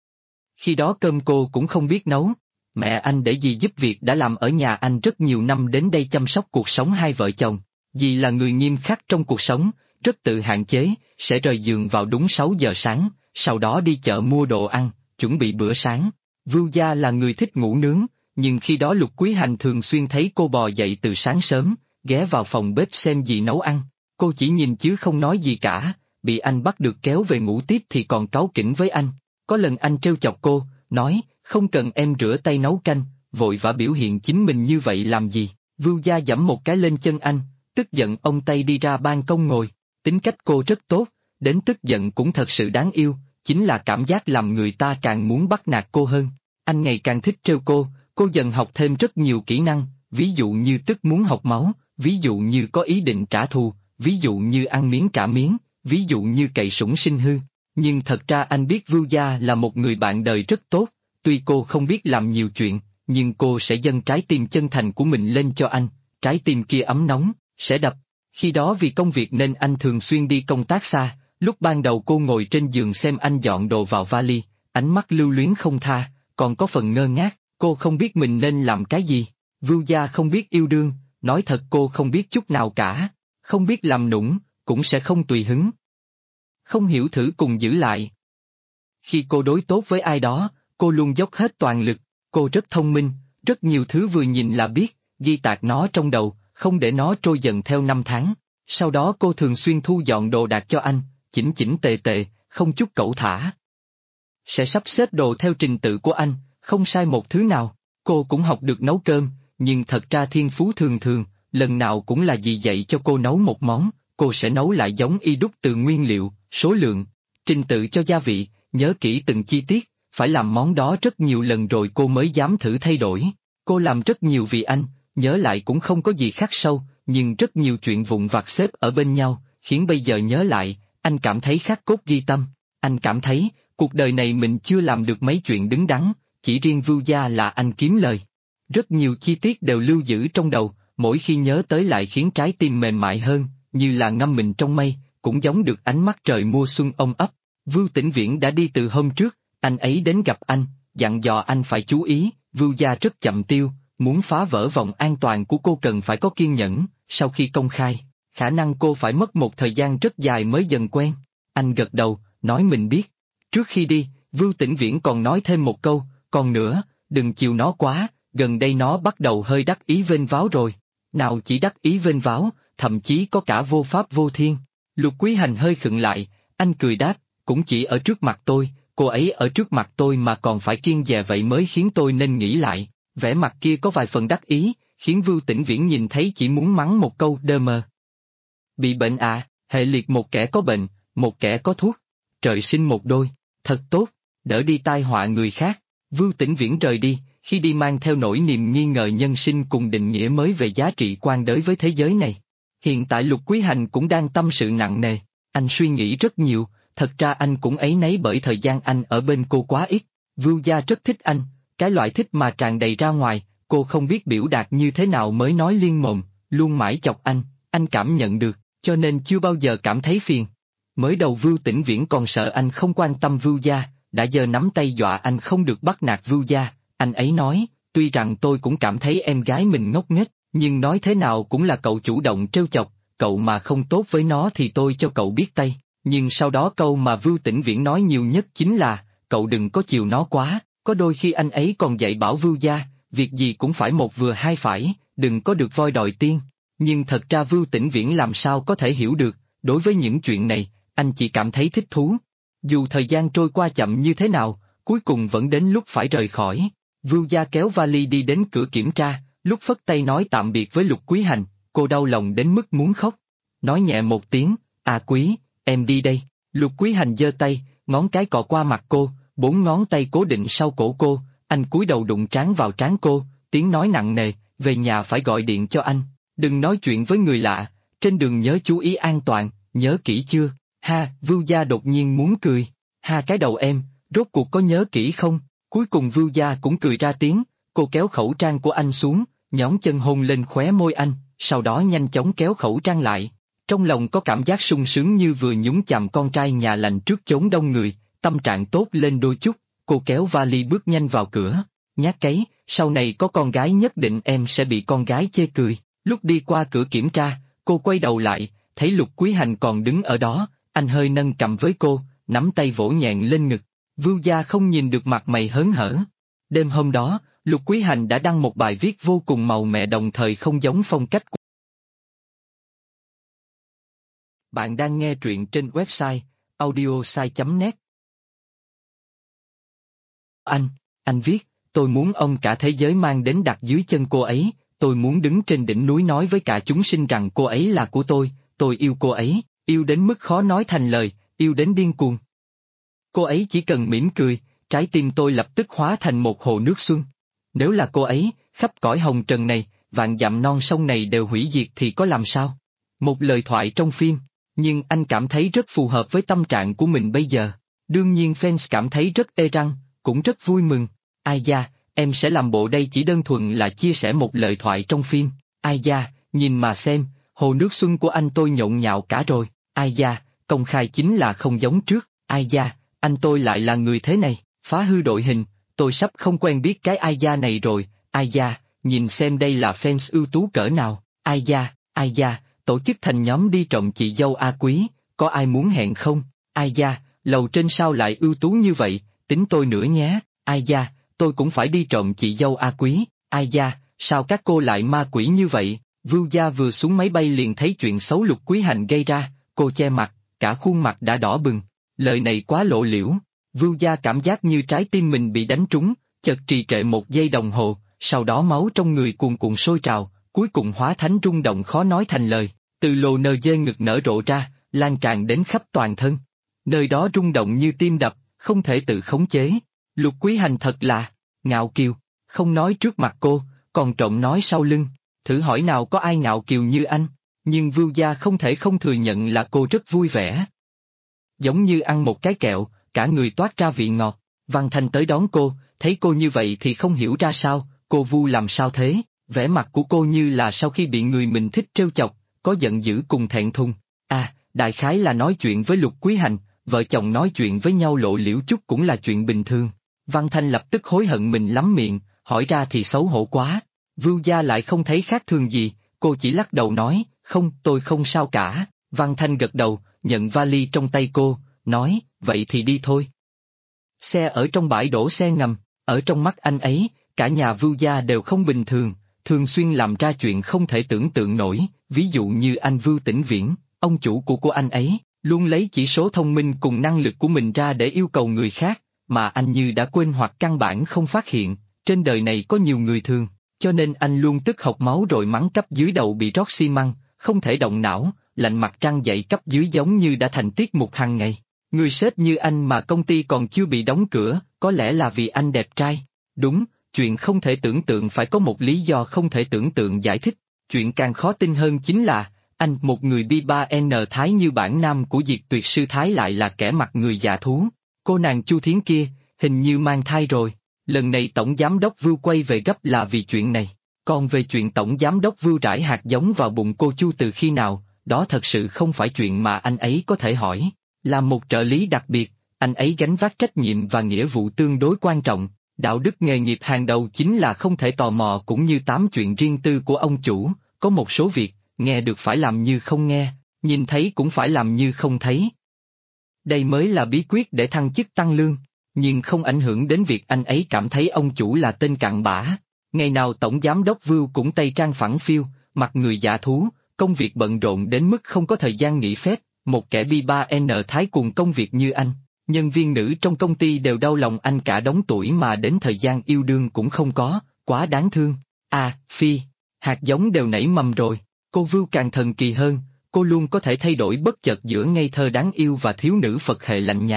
Khi đó cơm cô cũng không biết nấu. Mẹ anh để dì giúp việc đã làm ở nhà anh rất nhiều năm đến đây chăm sóc cuộc sống hai vợ chồng. Dì là người nghiêm khắc trong cuộc sống, rất tự hạn chế, sẽ rời giường vào đúng 6 giờ sáng, sau đó đi chợ mua đồ ăn, chuẩn bị bữa sáng. Vưu gia là người thích ngủ nướng, nhưng khi đó Lục Quý Hành thường xuyên thấy cô bò dậy từ sáng sớm, ghé vào phòng bếp xem dì nấu ăn. Cô chỉ nhìn chứ không nói gì cả, bị anh bắt được kéo về ngủ tiếp thì còn cáu kỉnh với anh. Có lần anh trêu chọc cô, nói, không cần em rửa tay nấu canh, vội vã biểu hiện chính mình như vậy làm gì. Vưu gia giẫm một cái lên chân anh, tức giận ông Tây đi ra ban công ngồi. Tính cách cô rất tốt, đến tức giận cũng thật sự đáng yêu, chính là cảm giác làm người ta càng muốn bắt nạt cô hơn. Anh ngày càng thích trêu cô dần học thêm rất nhiều kỹ năng, ví dụ như tức muốn học máu, ví dụ như có ý định trả thù, ví dụ như ăn miếng trả miếng, ví dụ như cậy sủng sinh hư. Nhưng thật ra anh biết Vưu gia là một người bạn đời rất tốt, tuy cô không biết làm nhiều chuyện, nhưng cô sẽ dâng trái tim chân thành của mình lên cho anh, trái tim kia ấm nóng, sẽ đập. Khi đó vì công việc nên anh thường xuyên đi công tác xa, lúc ban đầu cô ngồi trên giường xem anh dọn đồ vào vali, ánh mắt lưu luyến không tha, còn có phần ngơ ngác, cô không biết mình nên làm cái gì. Vưu gia không biết yêu đương, nói thật cô không biết chút nào cả, không biết làm nũng, cũng sẽ không tùy hứng. Không hiểu thử cùng giữ lại. Khi cô đối tốt với ai đó, cô luôn dốc hết toàn lực, cô rất thông minh, rất nhiều thứ vừa nhìn là biết, ghi tạc nó trong đầu, không để nó trôi dần theo năm tháng. Sau đó cô thường xuyên thu dọn đồ đạc cho anh, chỉnh chỉnh tề tề, không chút cẩu thả. Sẽ sắp xếp đồ theo trình tự của anh, không sai một thứ nào. Cô cũng học được nấu cơm, nhưng thật ra thiên phú thường thường, lần nào cũng là dì dạy cho cô nấu một món, cô sẽ nấu lại giống y đúc từ nguyên liệu, số lượng, trình tự cho gia vị, nhớ kỹ từng chi tiết, phải làm món đó rất nhiều lần rồi cô mới dám thử thay đổi. Cô làm rất nhiều vì anh, nhớ lại cũng không có gì khắc sâu, nhưng rất nhiều chuyện vụn vặt xếp ở bên nhau, khiến bây giờ nhớ lại, anh cảm thấy khắc cốt ghi tâm. Anh cảm thấy, cuộc đời này mình chưa làm được mấy chuyện đứng đắn, chỉ riêng Vưu gia là anh kiếm lời. Rất nhiều chi tiết đều lưu giữ trong đầu, mỗi khi nhớ tới lại khiến trái tim mềm mại hơn, như là ngâm mình trong mây, cũng giống được ánh mắt trời mùa xuân ôm ấp. Vưu Tĩnh Viễn đã đi từ hôm trước, anh ấy đến gặp anh, dặn dò anh phải chú ý, Vưu gia rất chậm tiêu, muốn phá vỡ vòng an toàn của cô cần phải có kiên nhẫn, sau khi công khai, khả năng cô phải mất một thời gian rất dài mới dần quen. Anh gật đầu, nói mình biết. Trước khi đi, Vưu Tĩnh Viễn còn nói thêm một câu, còn nữa, đừng chiều nó quá, gần đây nó bắt đầu hơi đắc ý vênh váo rồi. Nào chỉ đắc ý vênh váo, thậm chí có cả vô pháp vô thiên. Lục Quý Hành hơi khựng lại, anh cười đáp, cũng chỉ ở trước mặt tôi, cô ấy ở trước mặt tôi mà còn phải kiêng dè vậy mới khiến tôi nên nghĩ lại. Vẻ mặt kia có vài phần đắc ý, khiến Vưu Tĩnh Viễn nhìn thấy chỉ muốn mắng một câu đơ mờ. Bị bệnh à, hệ liệt một kẻ có bệnh, một kẻ có thuốc. Trời sinh một đôi, thật tốt, đỡ đi tai họa người khác. Vưu Tĩnh Viễn rời đi, khi đi mang theo nỗi niềm nghi ngờ nhân sinh cùng định nghĩa mới về giá trị quan đới với thế giới này. Hiện tại Lục Quý Hành cũng đang tâm sự nặng nề, anh suy nghĩ rất nhiều, thật ra anh cũng áy náy bởi thời gian anh ở bên cô quá ít. Vưu gia rất thích anh, cái loại thích mà tràn đầy ra ngoài, cô không biết biểu đạt như thế nào mới nói liên mồm, luôn mãi chọc anh cảm nhận được, cho nên chưa bao giờ cảm thấy phiền. Mới đầu Vưu Tĩnh Viễn còn sợ anh không quan tâm Vưu gia, đã giờ nắm tay dọa anh không được bắt nạt Vưu gia, anh ấy nói, tuy rằng tôi cũng cảm thấy em gái mình ngốc nghếch, nhưng nói thế nào cũng là cậu chủ động trêu chọc, cậu mà không tốt với nó thì tôi cho cậu biết tay. Nhưng sau đó câu mà Vưu Tĩnh Viễn nói nhiều nhất chính là, cậu đừng có chiều nó quá, có đôi khi anh ấy còn dạy bảo Vưu gia, việc gì cũng phải một vừa hai phải, đừng có được voi đòi tiên. Nhưng thật ra Vưu Tĩnh Viễn làm sao có thể hiểu được, đối với những chuyện này, anh chỉ cảm thấy thích thú. Dù thời gian trôi qua chậm như thế nào, cuối cùng vẫn đến lúc phải rời khỏi. Vưu gia kéo vali đi đến cửa kiểm tra, lúc phất tay nói tạm biệt với Lục Quý Hành, cô đau lòng đến mức muốn khóc. Nói nhẹ một tiếng, à Quý, em đi đây. Lục Quý Hành giơ tay, ngón cái cọ qua mặt cô, 4 ngón tay cố định sau cổ cô, anh cúi đầu đụng trán vào trán cô, tiếng nói nặng nề, về nhà phải gọi điện cho anh, đừng nói chuyện với người lạ, trên đường nhớ chú ý an toàn, nhớ kỹ chưa? Ha, Vưu Gia đột nhiên muốn cười, ha cái đầu em, rốt cuộc có nhớ kỹ không? Cuối cùng Vưu Gia cũng cười ra tiếng, cô kéo khẩu trang của anh xuống, nhón chân hôn lên khóe môi anh, sau đó nhanh chóng kéo khẩu trang lại. Trong lòng có cảm giác sung sướng như vừa nhúng chạm con trai nhà lành trước chốn đông người, tâm trạng tốt lên đôi chút, cô kéo vali bước nhanh vào cửa, nhát cái, sau này có con gái nhất định em sẽ bị con gái chê cười. Lúc đi qua cửa kiểm tra, cô quay đầu lại, thấy Lục Quý Hành còn đứng ở đó, anh hơi nâng cầm với cô, nắm tay vỗ nhẹn lên ngực. Vưu Gia không nhìn được mặt mày hớn hở. Đêm hôm đó, Lục Quý Hành đã đăng một bài viết vô cùng màu mẹ đồng thời không giống phong cách của. Bạn đang nghe truyện trên website audiosai.net. Anh viết, tôi muốn ông cả thế giới mang đến đặt dưới chân cô ấy, tôi muốn đứng trên đỉnh núi nói với cả chúng sinh rằng cô ấy là của tôi yêu cô ấy, yêu đến mức khó nói thành lời, yêu đến điên cuồng. Cô ấy chỉ cần mỉm cười, trái tim tôi lập tức hóa thành một hồ nước xuân. Nếu là cô ấy, khắp cõi hồng trần này, vạn dặm non sông này đều hủy diệt thì có làm sao? Một lời thoại trong phim, nhưng anh cảm thấy rất phù hợp với tâm trạng của mình bây giờ. Đương nhiên fans cảm thấy rất ê răng, cũng rất vui mừng. Ai da, em sẽ làm bộ đây chỉ đơn thuần là chia sẻ một lời thoại trong phim. Ai da, nhìn mà xem, hồ nước xuân của anh tôi nhộn nhạo cả rồi. Ai da, công khai chính là không giống trước. Ai da, anh tôi lại là người thế này, phá hư đội hình, tôi sắp không quen biết cái ai da này rồi. Ai da, nhìn xem đây là fans ưu tú cỡ nào. Ai da, tổ chức thành nhóm đi trộm chị dâu A Quý, có ai muốn hẹn không? Ai da, lầu trên sao lại ưu tú như vậy, tính tôi nữa nhé. Ai da, tôi cũng phải đi trộm chị dâu A Quý. Ai da, sao các cô lại ma quỷ như vậy? Vưu Gia vừa xuống máy bay liền thấy chuyện xấu Lục Quý Hành gây ra, cô che mặt, cả khuôn mặt đã đỏ bừng. Lời này quá lộ liễu. Vưu Gia cảm giác như trái tim mình bị đánh trúng, chợt trì trệ 1 giây đồng hồ, sau đó máu trong người cuồn cuộn sôi trào, cuối cùng hóa thành rung động khó nói thành lời, từ lồ nờ dê ngực nở rộ ra, lan tràn đến khắp toàn thân. Nơi đó rung động như tim đập, không thể tự khống chế. Lục Quý Hành thật là ngạo kiều, không nói trước mặt cô, còn trộm nói sau lưng. Thử hỏi nào có ai ngạo kiều như anh, nhưng Vưu Gia không thể không thừa nhận là cô rất vui vẻ. Giống như ăn một cái kẹo, cả người toát ra vị ngọt. Văn Thanh tới đón cô, thấy cô như vậy thì không hiểu ra sao, cô Vu làm sao thế, vẻ mặt của cô như là sau khi bị người mình thích trêu chọc, có giận dữ cùng thẹn thùng. À, đại khái là nói chuyện với Lục Quý Hành, vợ chồng nói chuyện với nhau lộ liễu chút cũng là chuyện bình thường. Văn Thanh lập tức hối hận mình lắm miệng, hỏi ra thì xấu hổ quá. Vưu Gia lại không thấy khác thường gì, cô chỉ lắc đầu nói, không, tôi không sao cả. Văn Thanh gật đầu, nhận vali trong tay cô, nói, vậy thì đi thôi. Xe ở trong bãi đổ xe ngầm, ở trong mắt anh ấy, cả nhà Vưu Gia đều không bình thường, thường xuyên làm ra chuyện không thể tưởng tượng nổi, ví dụ như anh Vưu Tĩnh Viễn, ông chủ của anh ấy, luôn lấy chỉ số thông minh cùng năng lực của mình ra để yêu cầu người khác, mà anh như đã quên hoặc căn bản không phát hiện, trên đời này có nhiều người thường, cho nên anh luôn tức học máu rồi mắng cấp dưới đầu bị rót xi măng, không thể động não, lạnh mặt trăng dậy cấp dưới giống như đã thành tiết mục hàng ngày. Người sếp như anh mà công ty còn chưa bị đóng cửa, có lẽ là vì anh đẹp trai. Đúng, chuyện không thể tưởng tượng phải có một lý do không thể tưởng tượng giải thích. Chuyện càng khó tin hơn chính là, anh một người bi-ba-N Thái như bản nam của Diệt Tuyệt Sư Thái lại là kẻ mặt người dạ thú. Cô nàng Chu Thiến kia, hình như mang thai rồi. Lần này Tổng Giám đốc Vưu quay về gấp là vì chuyện này. Còn về chuyện Tổng Giám đốc Vưu rải hạt giống vào bụng cô Chu từ khi nào, đó thật sự không phải chuyện mà anh ấy có thể hỏi. Là một trợ lý đặc biệt, anh ấy gánh vác trách nhiệm và nghĩa vụ tương đối quan trọng. Đạo đức nghề nghiệp hàng đầu chính là không thể tò mò cũng như 8 chuyện riêng tư của ông chủ, có một số việc, nghe được phải làm như không nghe, nhìn thấy cũng phải làm như không thấy. Đây mới là bí quyết để thăng chức tăng lương, nhưng không ảnh hưởng đến việc anh ấy cảm thấy ông chủ là tên cặn bã. Ngày nào Tổng Giám đốc Vưu cũng tây trang phẳng phiu, mặt người dạ thú, công việc bận rộn đến mức không có thời gian nghỉ phép, một kẻ bi-ba-N Thái cùng công việc như anh. Nhân viên nữ trong công ty đều đau lòng anh cả đống tuổi mà đến thời gian yêu đương cũng không có, quá đáng thương. À, Phi, hạt giống đều nảy mầm rồi, cô Vưu càng thần kỳ hơn, cô luôn có thể thay đổi bất chợt giữa ngây thơ đáng yêu và thiếu nữ Phật hệ lạnh nhạt.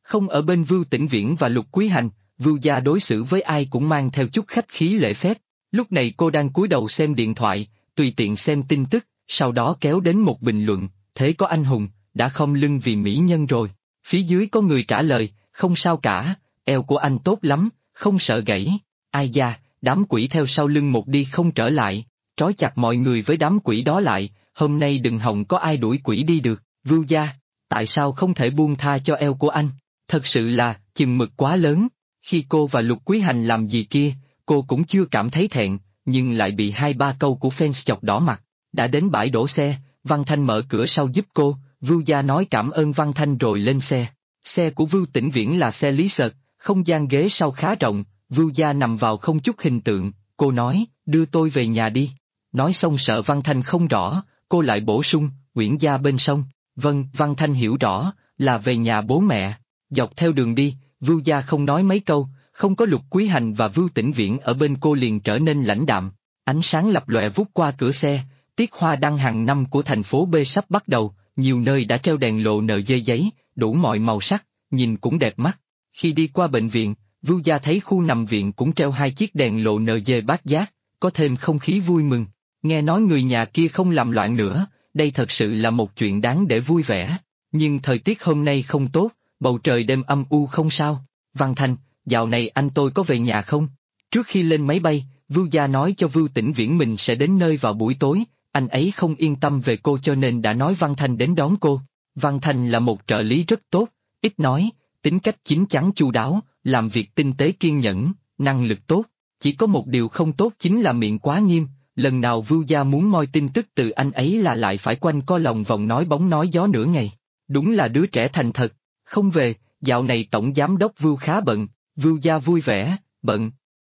Không ở bên Vưu Tĩnh Viễn và Lục Quý Hành, Vưu gia đối xử với ai cũng mang theo chút khách khí lễ phép. Lúc này cô đang cúi đầu xem điện thoại, tùy tiện xem tin tức, sau đó kéo đến một bình luận, thế có anh hùng, đã khom lưng vì mỹ nhân rồi. Phía dưới có người trả lời, không sao cả, eo của anh tốt lắm, không sợ gãy. Ai da, đám quỷ theo sau lưng một đi không trở lại, trói chặt mọi người với đám quỷ đó lại, hôm nay đừng hòng có ai đuổi quỷ đi được. Vưu gia, tại sao không thể buông tha cho eo của anh? Thật sự là, chừng mực quá lớn. Khi cô và Lục Quý Hành làm gì kia, cô cũng chưa cảm thấy thẹn, nhưng lại bị 2-3 câu của fans chọc đỏ mặt. Đã đến bãi đổ xe, Văn Thanh mở cửa sau giúp cô, Vưu gia nói cảm ơn Văn Thanh rồi lên xe. Xe của Vưu Tĩnh Viễn là xe lý sợt, không gian ghế sau khá rộng, Vưu gia nằm vào không chút hình tượng, cô nói, đưa tôi về nhà đi. Nói xong sợ Văn Thanh không rõ, cô lại bổ sung, Uyển gia bên sông. Vâng, Văn Thanh hiểu rõ, là về nhà bố mẹ. Dọc theo đường đi, Vưu gia không nói mấy câu, không có Lục Quý Hành và Vưu Tĩnh Viễn ở bên cô liền trở nên lãnh đạm. Ánh sáng lập lòe vút qua cửa xe, tiết hoa đăng hàng năm của thành phố B sắp bắt đầu, nhiều nơi đã treo đèn lộ nờ dây giấy, đủ mọi màu sắc, nhìn cũng đẹp mắt. Khi đi qua bệnh viện, Vưu gia thấy khu nằm viện cũng treo 2 chiếc đèn lộ nờ dê bát giác, có thêm không khí vui mừng. Nghe nói người nhà kia không làm loạn nữa, đây thật sự là một chuyện đáng để vui vẻ. Nhưng thời tiết hôm nay không tốt, bầu trời đêm âm u không sao. Văn Thanh, dạo này anh tôi có về nhà không? Trước khi lên máy bay, Vưu gia nói cho Vưu Tĩnh Viễn mình sẽ đến nơi vào buổi tối, anh ấy không yên tâm về cô cho nên đã nói Văn Thanh đến đón cô. Văn Thanh là một trợ lý rất tốt, ít nói, tính cách chín chắn chu đáo, làm việc tinh tế kiên nhẫn, năng lực tốt. Chỉ có một điều không tốt chính là miệng quá nghiêm, lần nào Vưu gia muốn moi tin tức từ anh ấy là lại phải quanh co lòng vòng nói bóng nói gió nửa ngày. Đúng là đứa trẻ thành thật. Không về, dạo này tổng giám đốc Vưu khá bận, Vưu gia vui vẻ, bận.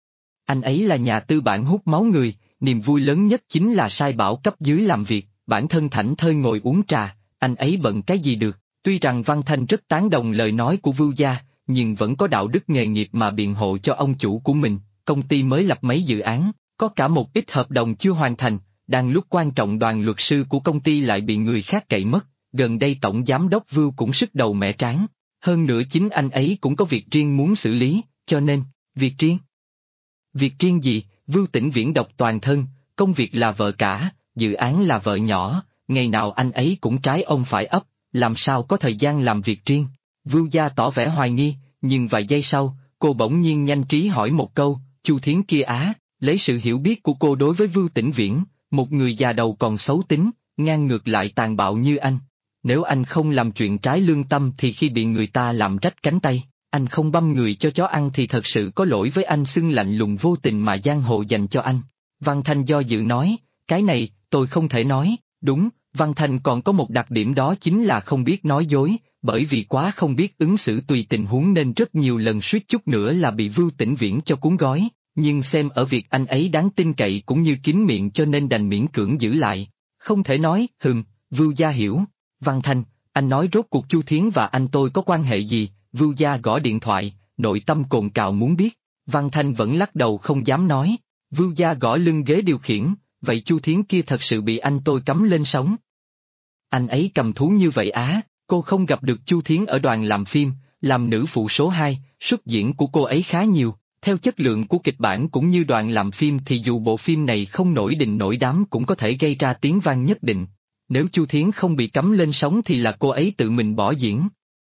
Anh ấy là nhà tư bản hút máu người, niềm vui lớn nhất chính là sai bảo cấp dưới làm việc, bản thân thảnh thơi ngồi uống trà, anh ấy bận cái gì được. Tuy rằng Văn Thanh rất tán đồng lời nói của Vưu gia, nhưng vẫn có đạo đức nghề nghiệp mà biện hộ cho ông chủ của mình, công ty mới lập mấy dự án, có cả một ít hợp đồng chưa hoàn thành, đang lúc quan trọng đoàn luật sư của công ty lại bị người khác cậy mất, gần đây tổng giám đốc Vưu cũng sức đầu mẻ trán. Hơn nữa chính anh ấy cũng có việc riêng muốn xử lý, cho nên, việc riêng? Việc riêng gì? Vưu Tĩnh Viễn độc toàn thân, công việc là vợ cả, dự án là vợ nhỏ, ngày nào anh ấy cũng trái ông phải ấp, làm sao có thời gian làm việc riêng? Vưu gia tỏ vẻ hoài nghi, nhưng vài giây sau, cô bỗng nhiên nhanh trí hỏi một câu, Chu Thiến kia á, lấy sự hiểu biết của cô đối với Vưu Tĩnh Viễn, một người già đầu còn xấu tính, ngang ngược lại tàn bạo như anh. Nếu anh không làm chuyện trái lương tâm thì khi bị người ta làm rách cánh tay, anh không băm người cho chó ăn thì thật sự có lỗi với anh, xưng lạnh lùng vô tình mà giang hồ dành cho anh. Văn Thanh do dự nói, cái này, tôi không thể nói, đúng, Văn Thanh còn có một đặc điểm đó chính là không biết nói dối, bởi vì quá không biết ứng xử tùy tình huống nên rất nhiều lần suýt chút nữa là bị Vưu Tĩnh Viễn cho cuốn gói, nhưng xem ở việc anh ấy đáng tin cậy cũng như kín miệng cho nên đành miễn cưỡng giữ lại. Không thể nói, Vưu gia hiểu. Văn Thanh, anh nói rốt cuộc Chu Thiến và anh tôi có quan hệ gì? Vưu gia gõ điện thoại, nội tâm cồn cào muốn biết. Văn Thanh vẫn lắc đầu không dám nói. Vưu gia gõ lưng ghế điều khiển, vậy Chu Thiến kia thật sự bị anh tôi cấm lên sóng. Anh ấy cầm thú như vậy á, cô không gặp được Chu Thiến ở đoàn làm phim, làm nữ phụ số 2, xuất diễn của cô ấy khá nhiều. Theo chất lượng của kịch bản cũng như đoàn làm phim thì dù bộ phim này không nổi đình nổi đám cũng có thể gây ra tiếng vang nhất định. Nếu Chu Thiến không bị cấm lên sóng thì là cô ấy tự mình bỏ diễn.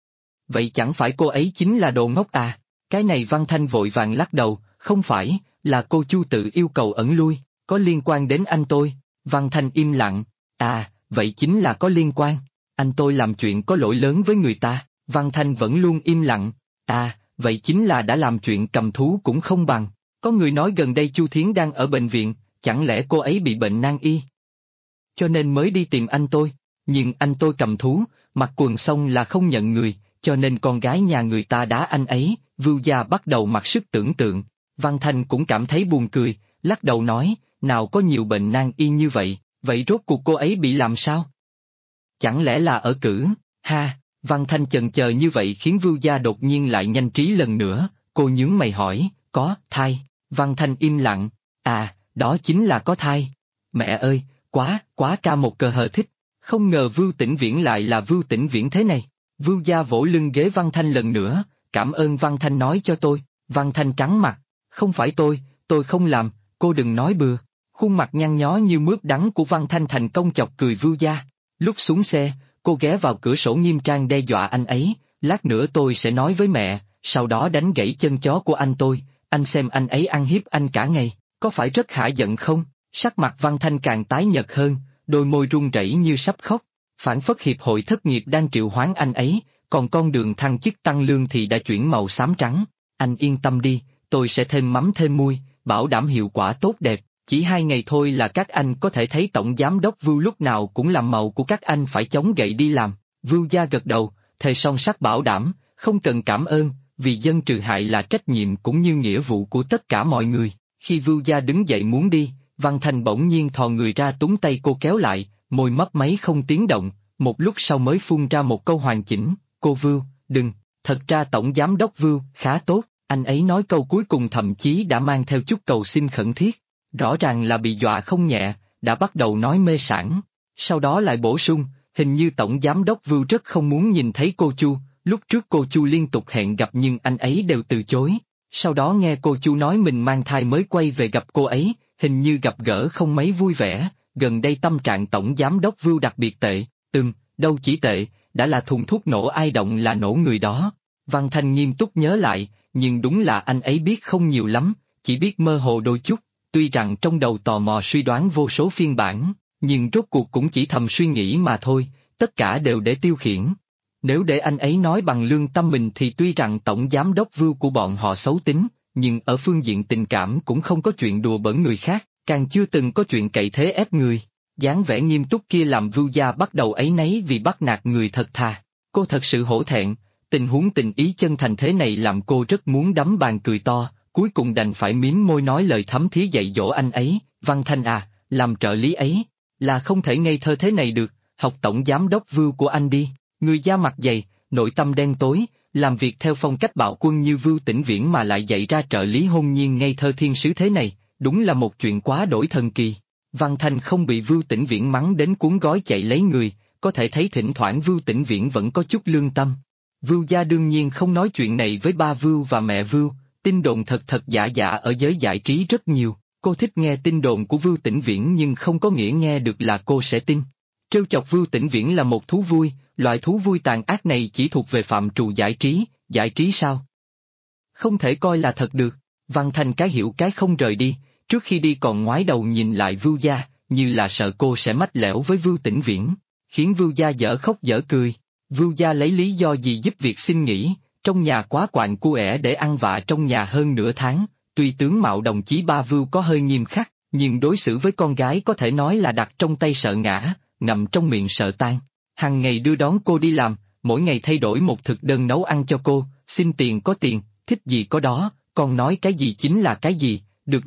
Vậy chẳng phải cô ấy chính là đồ ngốc à? Cái này Văn Thanh vội vàng lắc đầu, không phải, là cô Chu tự yêu cầu ẩn lui, có liên quan đến anh tôi. Văn Thanh im lặng, à, vậy chính là có liên quan. Anh tôi làm chuyện có lỗi lớn với người ta. Văn Thanh vẫn luôn im lặng, à, vậy chính là đã làm chuyện cầm thú cũng không bằng. Có người nói gần đây Chu Thiến đang ở bệnh viện, chẳng lẽ cô ấy bị bệnh nan y? Cho nên mới đi tìm anh tôi, nhưng anh tôi cầm thú, mặc quần xong là không nhận người, cho nên con gái nhà người ta đá anh ấy. Vưu gia bắt đầu mặc sức tưởng tượng. Văn Thanh cũng cảm thấy buồn cười, lắc đầu nói, nào có nhiều bệnh nan y như vậy, vậy rốt cuộc cô ấy bị làm sao? Chẳng lẽ là ở cử, ha? Văn Thanh chần chờ như vậy khiến Vưu gia đột nhiên lại nhanh trí lần nữa, cô nhướng mày hỏi, có, thai? Văn Thanh im lặng, à, đó chính là có thai. Mẹ ơi, quá ca một cờ hờ thích, không ngờ Vưu Tĩnh Viễn lại là Vưu Tĩnh Viễn thế này. Vưu Gia vỗ lưng ghế Văn Thanh lần nữa, cảm ơn Văn Thanh nói cho tôi. Văn Thanh trắng mặt, không phải tôi không làm, cô đừng nói bừa. Khuôn mặt nhăn nhó như mướp đắng của Văn Thanh thành công chọc cười Vưu Gia. Lúc xuống xe, cô ghé vào cửa sổ nghiêm trang đe dọa anh ấy, lát nữa tôi sẽ nói với mẹ, sau đó đánh gãy chân chó của anh tôi, anh xem anh ấy ăn hiếp anh cả ngày, có phải rất hả giận không? Sắc mặt Văn Thanh càng tái nhợt hơn, đôi môi run rẩy như sắp khóc, phảng phất hiệp hội thất nghiệp đang triệu hoán anh ấy, còn con đường thăng chức tăng lương thì đã chuyển màu xám trắng. Anh yên tâm đi, tôi sẽ thêm mắm thêm muối, bảo đảm hiệu quả tốt đẹp. Chỉ 2 ngày thôi là các anh có thể thấy tổng giám đốc Vưu lúc nào cũng làm màu của các anh phải chống gậy đi làm. Vưu Gia gật đầu, thề song sắt bảo đảm, không cần cảm ơn, vì dân trừ hại là trách nhiệm cũng như nghĩa vụ của tất cả mọi người. Khi Vưu Gia đứng dậy muốn đi, Văn Thanh bỗng nhiên thò người ra túm tay cô kéo lại, môi mấp máy không tiếng động, một lúc sau mới phun ra một câu hoàn chỉnh, cô Vưu, đừng, thật ra tổng giám đốc Vưu khá tốt, anh ấy nói câu cuối cùng thậm chí đã mang theo chút cầu xin khẩn thiết. Rõ ràng là bị dọa không nhẹ, đã bắt đầu nói mê sảng. Sau đó lại bổ sung, hình như tổng giám đốc Vưu rất không muốn nhìn thấy cô Chu, lúc trước cô Chu liên tục hẹn gặp nhưng anh ấy đều từ chối. Sau đó nghe cô Chu nói mình mang thai mới quay về gặp cô ấy, hình như gặp gỡ không mấy vui vẻ, gần đây tâm trạng tổng giám đốc Vưu đặc biệt tệ, đâu chỉ tệ, đã là thùng thuốc nổ ai động là nổ người đó. Văn Thanh nghiêm túc nhớ lại, nhưng đúng là anh ấy biết không nhiều lắm, chỉ biết mơ hồ đôi chút. Tuy rằng trong đầu tò mò suy đoán vô số phiên bản, nhưng rốt cuộc cũng chỉ thầm suy nghĩ mà thôi, tất cả đều để tiêu khiển. Nếu để anh ấy nói bằng lương tâm mình thì tuy rằng tổng giám đốc Vưu của bọn họ xấu tính, nhưng ở phương diện tình cảm cũng không có chuyện đùa bỡn người khác, càng chưa từng có chuyện cậy thế ép người. Dáng vẻ nghiêm túc kia làm Vưu Gia bắt đầu áy náy vì bắt nạt người thật thà. Cô thật sự hổ thẹn, tình huống tình ý chân thành thế này làm cô rất muốn đấm bàn cười to. Cuối cùng đành phải mím môi nói lời thấm thía dạy dỗ anh ấy, Văn Thanh à, làm trợ lý ấy, là không thể ngây thơ thế này được, học tổng giám đốc Vưu của anh đi, người da mặt dày, nội tâm đen tối, làm việc theo phong cách bạo quân như Vưu Tĩnh Viễn mà lại dạy ra trợ lý hôn nhiên ngây thơ thiên sứ thế này, đúng là một chuyện quá đổi thần kỳ. Văn Thanh không bị Vưu Tĩnh Viễn mắng đến cuốn gói chạy lấy người, có thể thấy thỉnh thoảng Vưu Tĩnh Viễn vẫn có chút lương tâm. Vưu Gia đương nhiên không nói chuyện này với ba Vưu và mẹ Vưu. Tin đồn thật giả ở giới giải trí rất nhiều, cô thích nghe tin đồn của Vưu Tĩnh Viễn nhưng không có nghĩa nghe được là cô sẽ tin. Trêu chọc Vưu Tĩnh Viễn là một thú vui, loại thú vui tàn ác này chỉ thuộc về phạm trù giải trí sao? Không thể coi là thật được. Văn Thanh cái hiểu cái không rời đi, trước khi đi còn ngoái đầu nhìn lại Vưu Gia, như là sợ cô sẽ mách lẻo với Vưu Tĩnh Viễn, khiến Vưu Gia dở khóc dở cười. Vưu Gia lấy lý do gì giúp việc xin nghỉ? Trong nhà quá quạnh cu ẻ để ăn vạ trong nhà hơn nửa tháng, tuy tướng mạo đồng chí ba Vưu có hơi nghiêm khắc, nhưng đối xử với con gái có thể nói là đặt trong tay sợ ngã, ngậm trong miệng sợ tan. Hằng ngày đưa đón cô đi làm, mỗi ngày thay đổi một thực đơn nấu ăn cho cô, xin tiền có tiền, thích gì có đó, con nói cái gì chính là cái gì, được,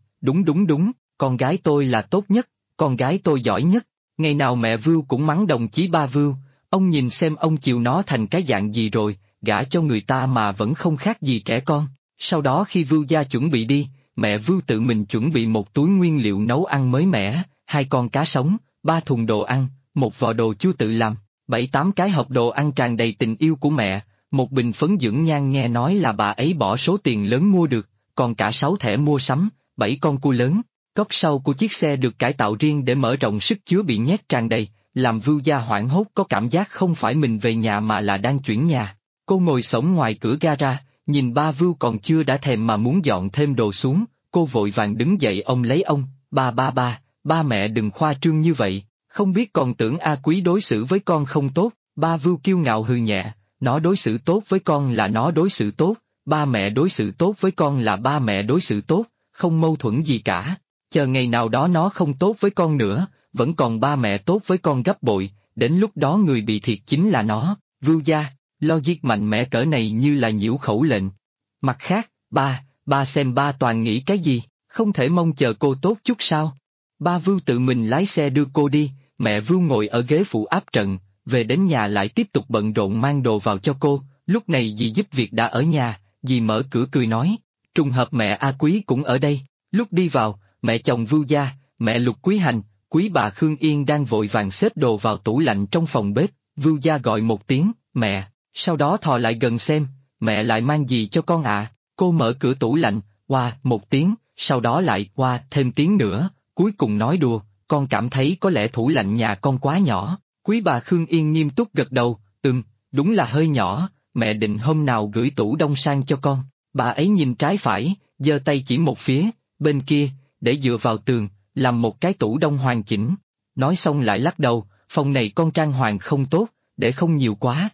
đúng, con gái tôi là tốt nhất, con gái tôi giỏi nhất. Ngày nào mẹ Vưu cũng mắng đồng chí ba Vưu, ông nhìn xem ông chiều nó thành cái dạng gì rồi. Gả cho người ta mà vẫn không khác gì trẻ con. Sau đó khi Vưu Gia chuẩn bị đi, mẹ Vưu tự mình chuẩn bị một túi nguyên liệu nấu ăn mới mẻ, 2 con cá sống, 3 thùng đồ ăn, một vò đồ chua tự làm, 7-8 cái hộp đồ ăn tràn đầy tình yêu của mẹ, một bình phấn dưỡng nhan nghe nói là bà ấy bỏ số tiền lớn mua được, còn cả 6 thẻ mua sắm, 7 con cua lớn, cốp sau của chiếc xe được cải tạo riêng để mở rộng sức chứa bị nhét tràn đầy, làm Vưu Gia hoảng hốt có cảm giác không phải mình về nhà mà là đang chuyển nhà. Cô ngồi xổm ngoài cửa gara, nhìn ba Vưu còn chưa đã thèm mà muốn dọn thêm đồ xuống, cô vội vàng đứng dậy ôm lấy ông, ba mẹ đừng khoa trương như vậy, không biết còn tưởng A Quý đối xử với con không tốt, ba Vưu kiêu ngạo hừ nhẹ, nó đối xử tốt với con là nó đối xử tốt, ba mẹ đối xử tốt với con là ba mẹ đối xử tốt, không mâu thuẫn gì cả, chờ ngày nào đó nó không tốt với con nữa, vẫn còn ba mẹ tốt với con gấp bội, đến lúc đó người bị thiệt chính là nó, Vưu Gia. Logic mạnh mẽ cỡ này như là nhiễu khẩu lệnh. Mặt khác, ba xem ba toàn nghĩ cái gì, không thể mong chờ cô tốt chút sao. Ba Vưu tự mình lái xe đưa cô đi, mẹ Vưu ngồi ở ghế phụ áp trận, về đến nhà lại tiếp tục bận rộn mang đồ vào cho cô, lúc này dì giúp việc đã ở nhà, dì mở cửa cười nói, trùng hợp mẹ A Quý cũng ở đây, lúc đi vào, mẹ chồng Vưu Gia, mẹ Lục Quý Hành, quý bà Khương Yên đang vội vàng xếp đồ vào tủ lạnh trong phòng bếp, Vưu Gia gọi một tiếng, mẹ, sau đó thò lại gần xem, mẹ lại mang gì cho con ạ? Cô mở cửa tủ lạnh, oa một tiếng, sau đó lại oa thêm tiếng nữa, cuối cùng nói đùa, con cảm thấy có lẽ tủ lạnh nhà con quá nhỏ. Quý bà Khương Yên nghiêm túc gật đầu, đúng là hơi nhỏ, mẹ định hôm nào gửi tủ đông sang cho con. Bà ấy nhìn trái phải, giơ tay chỉ một phía, bên kia, để dựa vào tường, làm một cái tủ đông hoàn chỉnh. Nói xong lại lắc đầu, phòng này con trang hoàng không tốt, để không nhiều quá.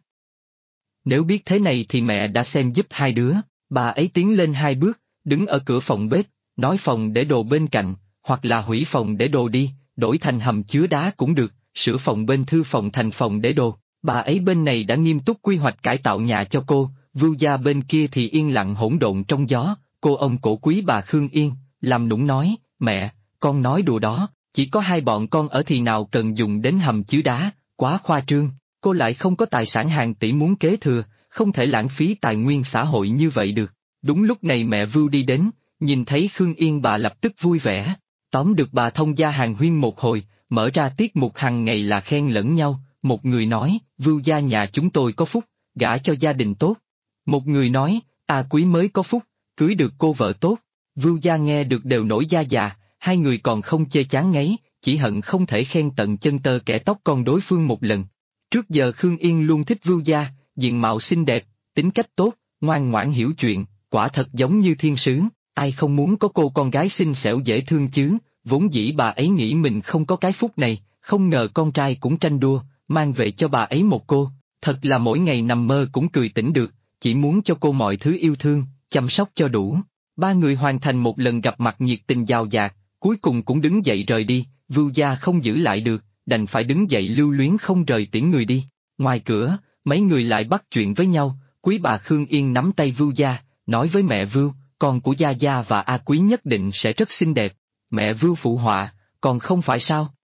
Nếu biết thế này thì mẹ đã xem giúp hai đứa. Bà ấy tiến lên 2 bước, đứng ở cửa phòng bếp, nói phòng để đồ bên cạnh, hoặc là hủy phòng để đồ đi, đổi thành hầm chứa đá cũng được, sửa phòng bên thư phòng thành phòng để đồ. Bà ấy bên này đã nghiêm túc quy hoạch cải tạo nhà cho cô, Vưu gia bên kia thì yên lặng hỗn độn trong gió. Cô ông cổ quý bà Khương Yên, làm nũng nói, mẹ, con nói đùa đó, chỉ có 2 bọn con ở thì nào cần dùng đến hầm chứa đá, quá khoa trương, cô lại không có tài sản hàng tỷ muốn kế thừa, không thể lãng phí tài nguyên xã hội như vậy được. Đúng lúc này mẹ Vưu đi đến, nhìn thấy Khương Yên bà lập tức vui vẻ, tóm được bà thông gia hàn huyên một hồi, mở ra tiết mục hàng ngày là khen lẫn nhau, một người nói, Vưu gia nhà chúng tôi có phúc, gả cho gia đình tốt. Một người nói, Quý mới có phúc, cưới được cô vợ tốt. Vưu gia nghe được đều nổi da gà, hai người còn không chê chán ngấy, chỉ hận không thể khen tận chân tơ kẻ tóc con đối phương một lần. Trước giờ Khương Yên luôn thích Vưu gia, diện mạo xinh đẹp, tính cách tốt, ngoan ngoãn hiểu chuyện, quả thật giống như thiên sứ, ai không muốn có cô con gái xinh xẻo dễ thương chứ, vốn dĩ bà ấy nghĩ mình không có cái phúc này, không ngờ con trai cũng tranh đua, mang về cho bà ấy một cô, thật là mỗi ngày nằm mơ cũng cười tỉnh được, chỉ muốn cho cô mọi thứ yêu thương, chăm sóc cho đủ. Ba người hoàn thành một lần gặp mặt nhiệt tình dào dạt, cuối cùng cũng đứng dậy rời đi, Vưu gia không giữ lại được, đành phải đứng dậy lưu luyến không rời tiễn người đi. Ngoài cửa, mấy người lại bắt chuyện với nhau, quý bà Khương Yên nắm tay Vưu gia, nói với mẹ Vưu, con của Gia Gia và A Quý nhất định sẽ rất xinh đẹp. Mẹ Vưu phụ họa, còn không phải sao?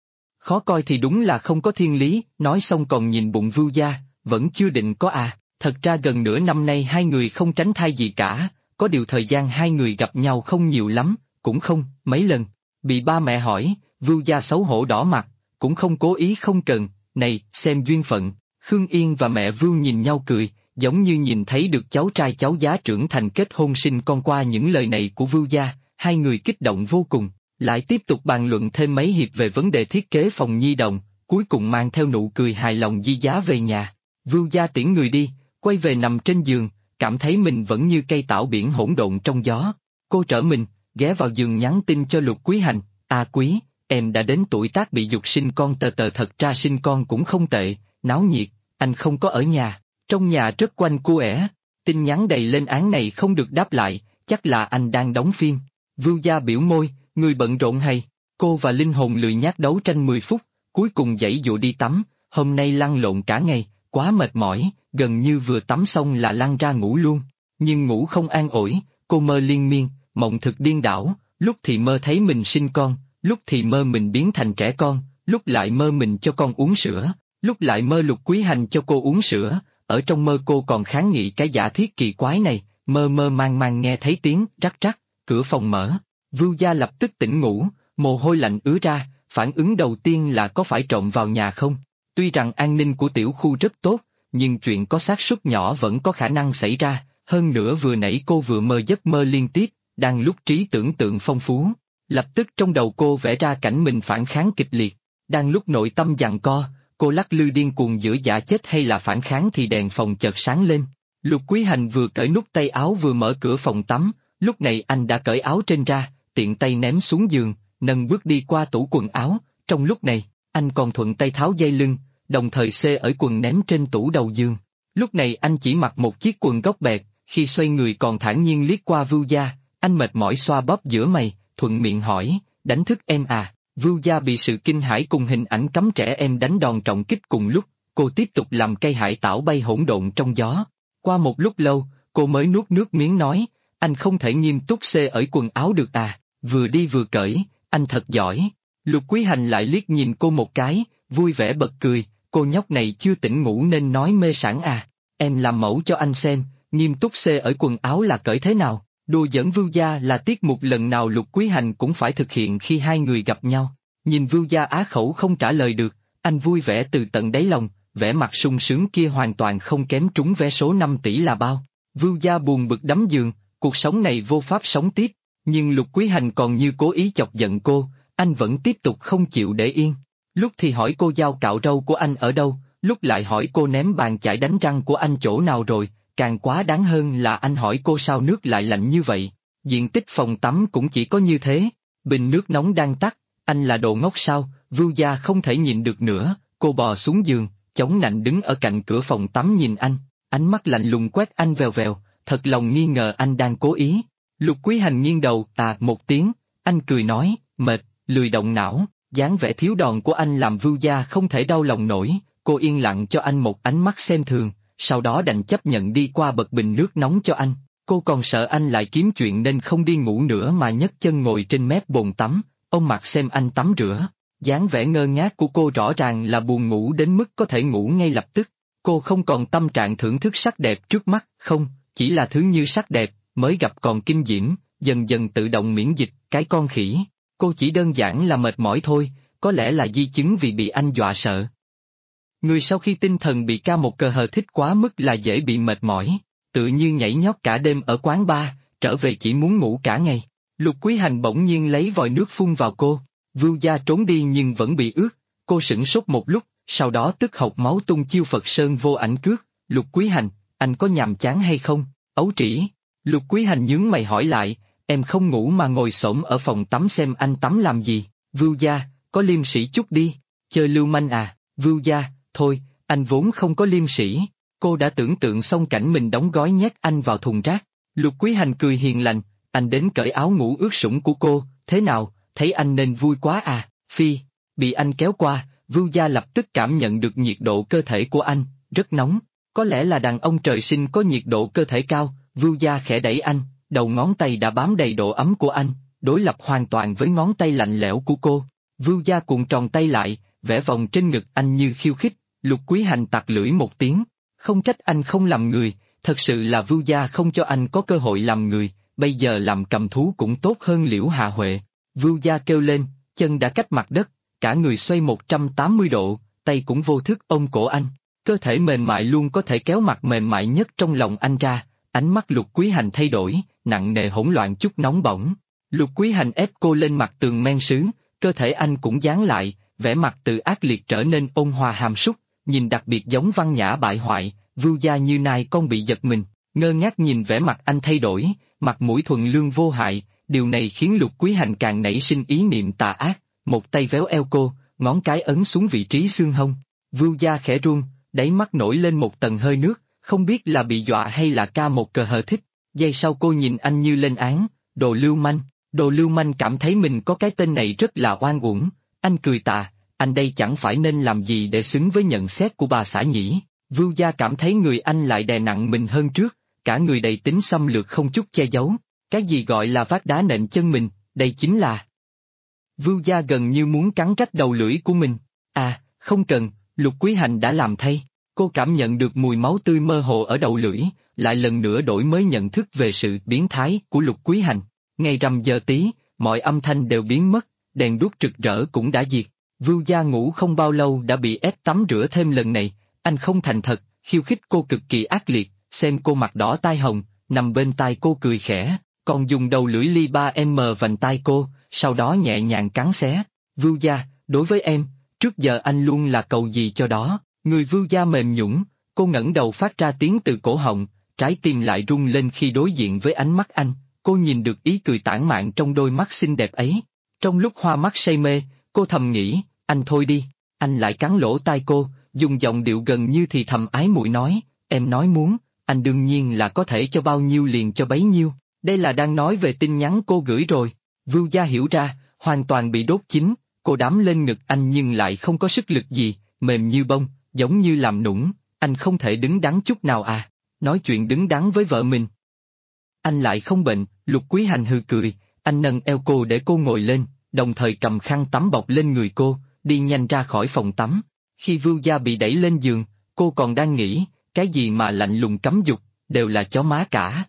Khó coi thì đúng là không có thiên lý, nói xong còn nhìn bụng Vưu gia, vẫn chưa định có thật ra gần nửa năm nay hai người không tránh thai gì cả, có điều thời gian hai người gặp nhau không nhiều lắm, cũng không, mấy lần. Bị ba mẹ hỏi, Vưu gia xấu hổ đỏ mặt, cũng không cố ý không cần, này, xem duyên phận. Khương Yên và mẹ Vưu nhìn nhau cười, giống như nhìn thấy được cháu trai cháu giá trưởng thành kết hôn sinh con. Qua những lời này của Vưu gia, hai người kích động vô cùng, lại tiếp tục bàn luận thêm mấy hiệp về vấn đề thiết kế phòng nhi đồng, cuối cùng mang theo nụ cười hài lòng di giá về nhà. Vưu gia tiễn người đi, quay về nằm trên giường, cảm thấy mình vẫn như cây tảo biển hỗn độn trong gió. Cô trở mình, ghé vào giường nhắn tin cho Lục Quý Hành, Quý, em đã đến tuổi tác bị dục sinh con thật ra sinh con cũng không tệ, náo nhiệt, anh không có ở nhà, trong nhà rất quanh cô ẻ. Tin nhắn đầy lên án này không được đáp lại, chắc là anh đang đóng phim. Vưu gia biểu môi, người bận rộn hay, cô và linh hồn lười nhác đấu tranh 10 phút, cuối cùng giãy dụa đi tắm, hôm nay lăn lộn cả ngày, quá mệt mỏi, gần như vừa tắm xong là lăn ra ngủ luôn. Nhưng ngủ không an ổn, cô mơ liên miên, mộng thực điên đảo, lúc thì mơ thấy mình sinh con, lúc thì mơ mình biến thành trẻ con, lúc lại mơ mình cho con uống sữa, lúc lại mơ Lục Quý Hành cho cô uống sữa, ở trong mơ cô còn kháng nghị cái giả thiết kỳ quái này, mơ mơ màng màng nghe thấy tiếng rắc rắc, cửa phòng mở, Vưu gia lập tức tỉnh ngủ, mồ hôi lạnh ứa ra, phản ứng đầu tiên là có phải trộm vào nhà không? Tuy rằng an ninh của tiểu khu rất tốt, nhưng chuyện có xác suất nhỏ vẫn có khả năng xảy ra, hơn nữa vừa nãy cô vừa mơ giấc mơ liên tiếp, đang lúc trí tưởng tượng phong phú. Lập tức trong đầu cô vẽ ra cảnh mình phản kháng kịch liệt, đang lúc nội tâm giằng co, cô lắc lư điên cuồng giữa giả chết hay là phản kháng thì đèn phòng chợt sáng lên. Lục Quý Hành vừa cởi nút tay áo vừa mở cửa phòng tắm, lúc này anh đã cởi áo trên ra, tiện tay ném xuống giường, nâng bước đi qua tủ quần áo, trong lúc này, anh còn thuận tay tháo dây lưng, đồng thời xê ở quần ném trên tủ đầu giường. Lúc này anh chỉ mặc một chiếc quần góc bẹt, khi xoay người còn thản nhiên liếc qua Vưu gia, anh mệt mỏi xoa bóp giữa mày, thuận miệng hỏi, đánh thức em à? Vưu gia bị sự kinh hãi cùng hình ảnh cấm trẻ em đánh đòn trọng kích cùng lúc, cô tiếp tục làm cây hải tảo bay hỗn độn trong gió. Qua một lúc lâu, cô mới nuốt nước miếng nói, anh không thể nghiêm túc xê ở quần áo được à, vừa đi vừa cởi, anh thật giỏi. Lục Quý Hành lại liếc nhìn cô một cái, vui vẻ bật cười, cô nhóc này chưa tỉnh ngủ nên nói mê sảng à, em làm mẫu cho anh xem, nghiêm túc xê ở quần áo là cởi thế nào. Đùa giỡn Vưu gia là tiết mục lần nào Lục Quý Hành cũng phải thực hiện khi hai người gặp nhau. Nhìn Vưu gia á khẩu không trả lời được, anh vui vẻ từ tận đáy lòng, vẻ mặt sung sướng kia hoàn toàn không kém trúng vé số 5 tỷ là bao. Vưu Gia buồn bực đắm giường, cuộc sống này vô pháp sống tiếp, nhưng Lục Quý Hành còn như cố ý chọc giận cô, anh vẫn tiếp tục không chịu để yên. Lúc thì hỏi cô dao cạo râu của anh ở đâu, lúc lại hỏi cô ném bàn chải đánh răng của anh chỗ nào rồi, càng quá đáng hơn là anh hỏi cô sao nước lại lạnh như vậy. Diện tích phòng tắm cũng chỉ có như thế, bình nước nóng đang tắt, anh là đồ ngốc sao? Vưu Gia không thể nhịn được nữa, cô bò xuống giường, chống nạnh đứng ở cạnh cửa phòng tắm nhìn anh, ánh mắt lạnh lùng quét anh vèo vèo, thật lòng nghi ngờ anh đang cố ý. Lục Quý Hành nghiêng đầu, một tiếng, anh cười nói, mệt, lười động não, dáng vẻ thiếu đòn của anh làm Vưu Gia không thể đau lòng nổi, cô yên lặng cho anh một ánh mắt xem thường, sau đó đành chấp nhận đi qua bật bình nước nóng cho anh. Cô còn sợ anh lại kiếm chuyện nên không đi ngủ nữa mà nhấc chân ngồi trên mép bồn tắm, ông Mạc xem anh tắm rửa. Dáng vẻ ngơ ngác của cô rõ ràng là buồn ngủ đến mức có thể ngủ ngay lập tức. Cô không còn tâm trạng thưởng thức sắc đẹp trước mắt, không, chỉ là thứ như sắc đẹp, mới gặp còn kinh diễm, dần dần tự động miễn dịch, cái con khỉ. Cô chỉ đơn giản là mệt mỏi thôi, có lẽ là di chứng vì bị anh dọa sợ. Người sau khi tinh thần bị ca một cờ hờ thích quá mức là dễ bị mệt mỏi, tự như nhảy nhót cả đêm ở quán bar, trở về chỉ muốn ngủ cả ngày. Lục Quý Hành bỗng nhiên lấy vòi nước phun vào cô, Vưu Gia trốn đi nhưng vẫn bị ướt, cô sửng sốt một lúc, sau đó tức hộc máu tung chiêu Phật Sơn vô ảnh cước. Lục Quý Hành, anh có nhàm chán hay không? Ấu trĩ. Lục Quý Hành nhướng mày hỏi lại, em không ngủ mà ngồi xổm ở phòng tắm xem anh tắm làm gì? Vưu Gia, có liêm sĩ chút đi, chơi lưu manh à? Vưu Gia, thôi, anh vốn không có liêm sĩ. Cô đã tưởng tượng xong cảnh mình đóng gói nhét anh vào thùng rác. Lục Quý Hành cười hiền lành, anh đến cởi áo ngủ ướt sũng của cô, thế nào, thấy anh nên vui quá à? Phi, bị anh kéo qua, Vưu Gia lập tức cảm nhận được nhiệt độ cơ thể của anh, rất nóng. Có lẽ là đàn ông trời sinh có nhiệt độ cơ thể cao, Vưu Gia khẽ đẩy anh, đầu ngón tay đã bám đầy độ ấm của anh, đối lập hoàn toàn với ngón tay lạnh lẽo của cô. Vưu Gia cuộn tròn tay lại, vẽ vòng trên ngực anh như khiêu khích. Lục Quý Hành tặc lưỡi một tiếng, không trách anh không làm người, thật sự là Vưu Gia không cho anh có cơ hội làm người, bây giờ làm cầm thú cũng tốt hơn Liễu Hạ Huệ. Vưu Gia kêu lên, chân đã cách mặt đất, cả người xoay 180 độ, tay cũng vô thức ôm cổ anh, cơ thể mềm mại luôn có thể kéo mặt mềm mại nhất trong lòng anh ra. Ánh mắt Lục Quý Hành thay đổi, nặng nề hỗn loạn chút nóng bỏng. Lục Quý Hành ép cô lên mặt tường men sứ, cơ thể anh cũng dán lại, vẻ mặt từ ác liệt trở nên ôn hòa hàm súc, nhìn đặc biệt giống văn nhã bại hoại. Vưu Gia như nai con bị giật mình, ngơ ngác nhìn vẻ mặt anh thay đổi, mặt mũi thuần lương vô hại, điều này khiến Lục Quý Hành càng nảy sinh ý niệm tà ác, một tay véo eo cô, ngón cái ấn xuống vị trí xương hông. Vưu Gia khẽ run, đáy mắt nổi lên một tầng hơi nước, không biết là bị dọa hay là ca một cờ hờ thích. Giây sau cô nhìn anh như lên án, đồ lưu manh cảm thấy mình có cái tên này rất là oan uổng. Anh cười tà, anh đây chẳng phải nên làm gì để xứng với nhận xét của bà xã nhỉ? Vưu Gia cảm thấy người anh lại đè nặng mình hơn trước, cả người đầy tính xâm lược không chút che giấu. Cái gì gọi là vác đá nện chân mình, đây chính là... Vưu Gia gần như muốn cắn rách đầu lưỡi của mình. À, không cần, Lục Quý Hành đã làm thay. Cô cảm nhận được mùi máu tươi mơ hồ ở đầu lưỡi, lại lần nữa đổi mới nhận thức về sự biến thái của Lục Quý Hành. Ngày rằm giờ tí, mọi âm thanh đều biến mất, đèn đuốc rực rỡ cũng đã diệt. Vưu Gia ngủ không bao lâu đã bị ép tắm rửa thêm lần này, anh không thành thật, khiêu khích cô cực kỳ ác liệt, xem cô mặt đỏ tai hồng, nằm bên tai cô cười khẽ, còn dùng đầu lưỡi ly 3M vành tai cô, sau đó nhẹ nhàng cắn xé. Vưu Gia, đối với em, trước giờ anh luôn là cầu gì cho đó. Người Vưu Gia mềm nhũn, cô ngẩng đầu phát ra tiếng từ cổ họng, trái tim lại rung lên khi đối diện với ánh mắt anh, cô nhìn được ý cười tản mạn trong đôi mắt xinh đẹp ấy. Trong lúc hoa mắt say mê, cô thầm nghĩ, anh thôi đi, anh lại cắn lỗ tai cô, dùng giọng điệu gần như thì thầm ái muội nói, em nói muốn, anh đương nhiên là có thể cho bao nhiêu liền cho bấy nhiêu, đây là đang nói về tin nhắn cô gửi rồi. Vưu Gia hiểu ra, hoàn toàn bị đốt chín, cô đắm lên ngực anh nhưng lại không có sức lực gì, mềm như bông, giống như làm nũng, anh không thể đứng đắn chút nào à, nói chuyện đứng đắn với vợ mình. Anh lại không bệnh, Lục Quý Hành hừ cười, anh nâng eo cô để cô ngồi lên, đồng thời cầm khăn tắm bọc lên người cô, đi nhanh ra khỏi phòng tắm. Khi Vưu Gia bị đẩy lên giường, cô còn đang nghĩ, cái gì mà lạnh lùng cấm dục, đều là chó má cả.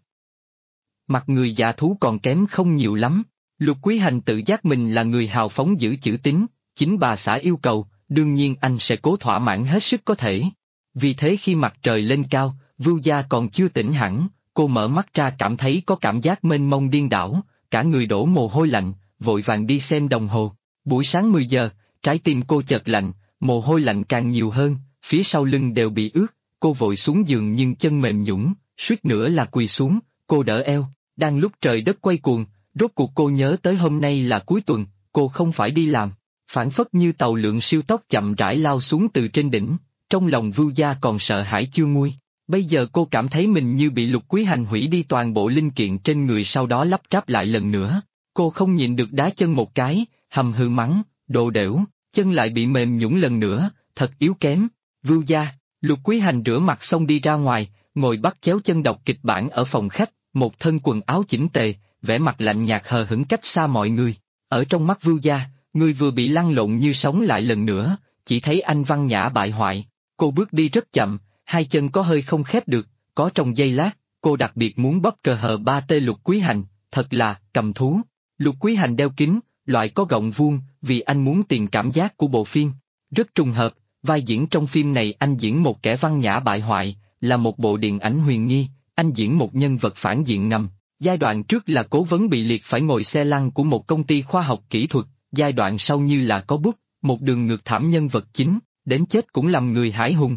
Mặt người dạ thú còn kém không nhiều lắm. Lục Quý Hành tự giác mình là người hào phóng giữ chữ tín, chính bà xã yêu cầu, đương nhiên anh sẽ cố thỏa mãn hết sức có thể. Vì thế khi mặt trời lên cao, Vưu Gia còn chưa tỉnh hẳn, cô mở mắt ra cảm thấy có cảm giác mênh mông điên đảo, cả người đổ mồ hôi lạnh, vội vàng đi xem đồng hồ. Buổi sáng 10 giờ, trái tim cô chợt lạnh, mồ hôi lạnh càng nhiều hơn, phía sau lưng đều bị ướt, cô vội xuống giường nhưng chân mềm nhũn, suýt nữa là quỳ xuống, cô đỡ eo, đang lúc trời đất quay cuồng, rốt cuộc cô nhớ tới hôm nay là cuối tuần, cô không phải đi làm, phảng phất như tàu lượn siêu tốc chậm rãi lao xuống từ trên đỉnh, trong lòng Vưu Gia còn sợ hãi chưa nguôi. Bây giờ cô cảm thấy mình như bị Lục Quý Hành hủy đi toàn bộ linh kiện trên người sau đó lắp ráp lại lần nữa. Cô không nhịn được đá chân một cái, hầm hừ mắng, đồ đểu, chân lại bị mềm nhũn lần nữa, thật yếu kém. Vưu Gia, Lục Quý Hành rửa mặt xong đi ra ngoài, ngồi bắt chéo chân đọc kịch bản ở phòng khách, một thân quần áo chỉnh tề, vẻ mặt lạnh nhạt hờ hững cách xa mọi người. Ở trong mắt Vưu Gia, người vừa bị lăn lộn như sống lại lần nữa, chỉ thấy anh văn nhã bại hoại. Cô bước đi rất chậm, hai chân có hơi không khép được, có trong giây lát, cô đặc biệt muốn bóp cờ hờ 3T Lục Quý Hành, thật là, cầm thú. Lục Quý Hành đeo kính, loại có gọng vuông, vì anh muốn tìm cảm giác của bộ phim. Rất trùng hợp, vai diễn trong phim này anh diễn một kẻ văn nhã bại hoại, là một bộ điện ảnh huyền nghi, anh diễn một nhân vật phản diện ngầm. Giai đoạn trước là cố vấn bị liệt phải ngồi xe lăn của một công ty khoa học kỹ thuật, giai đoạn sau như là có bút, một đường ngược thảm nhân vật chính, đến chết cũng làm người hãi hùng.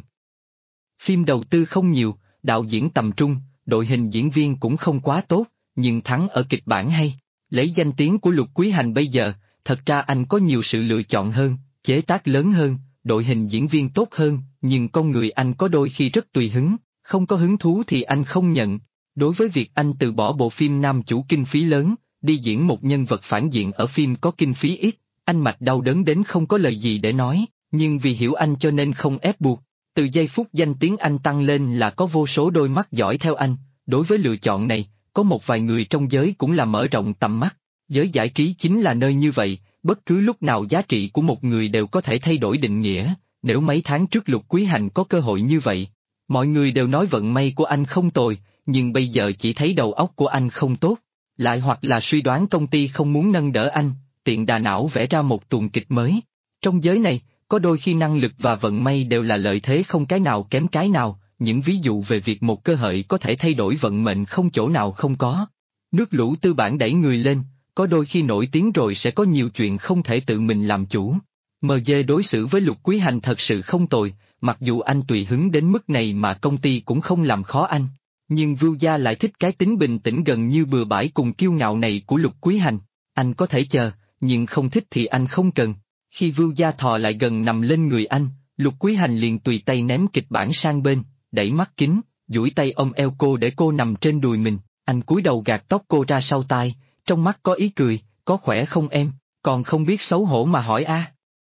Phim đầu tư không nhiều, đạo diễn tầm trung, đội hình diễn viên cũng không quá tốt, nhưng thắng ở kịch bản hay. Lấy danh tiếng của Lục Quý Hành bây giờ, thật ra anh có nhiều sự lựa chọn hơn, chế tác lớn hơn, đội hình diễn viên tốt hơn, nhưng con người anh có đôi khi rất tùy hứng, không có hứng thú thì anh không nhận. Đối với việc anh từ bỏ bộ phim nam chủ kinh phí lớn, đi diễn một nhân vật phản diện ở phim có kinh phí ít, anh mạch đau đớn đến không có lời gì để nói, nhưng vì hiểu anh cho nên không ép buộc. Từ giây phút danh tiếng anh tăng lên là có vô số đôi mắt dõi theo anh, đối với lựa chọn này, có một vài người trong giới cũng là mở rộng tầm mắt. Giới giải trí chính là nơi như vậy, bất cứ lúc nào giá trị của một người đều có thể thay đổi định nghĩa, nếu mấy tháng trước Lục Quý Hành có cơ hội như vậy, mọi người đều nói vận may của anh không tồi, nhưng bây giờ chỉ thấy đầu óc của anh không tốt, lại hoặc là suy đoán công ty không muốn nâng đỡ anh, tiện đà não vẽ ra một tuồng kịch mới. Trong giới này, có đôi khi năng lực và vận may đều là lợi thế không cái nào kém cái nào, những ví dụ về việc một cơ hội có thể thay đổi vận mệnh không chỗ nào không có. Nước lũ tư bản đẩy người lên, có đôi khi nổi tiếng rồi sẽ có nhiều chuyện không thể tự mình làm chủ. MG đối xử với Lục Quý Hành thật sự không tồi, mặc dù anh tùy hứng đến mức này mà công ty cũng không làm khó anh. Nhưng Vưu Gia lại thích cái tính bình tĩnh gần như bừa bãi cùng kiêu ngạo này của Lục Quý Hành. Anh có thể chờ, nhưng không thích thì anh không cần. Khi Vưu Gia thò lại gần nằm lên người anh, Lục Quý Hành liền tùy tay ném kịch bản sang bên, đẩy mắt kính, duỗi tay ôm eo cô để cô nằm trên đùi mình. Anh cúi đầu gạt tóc cô ra sau tai, trong mắt có ý cười, có khỏe không em, còn không biết xấu hổ mà hỏi a.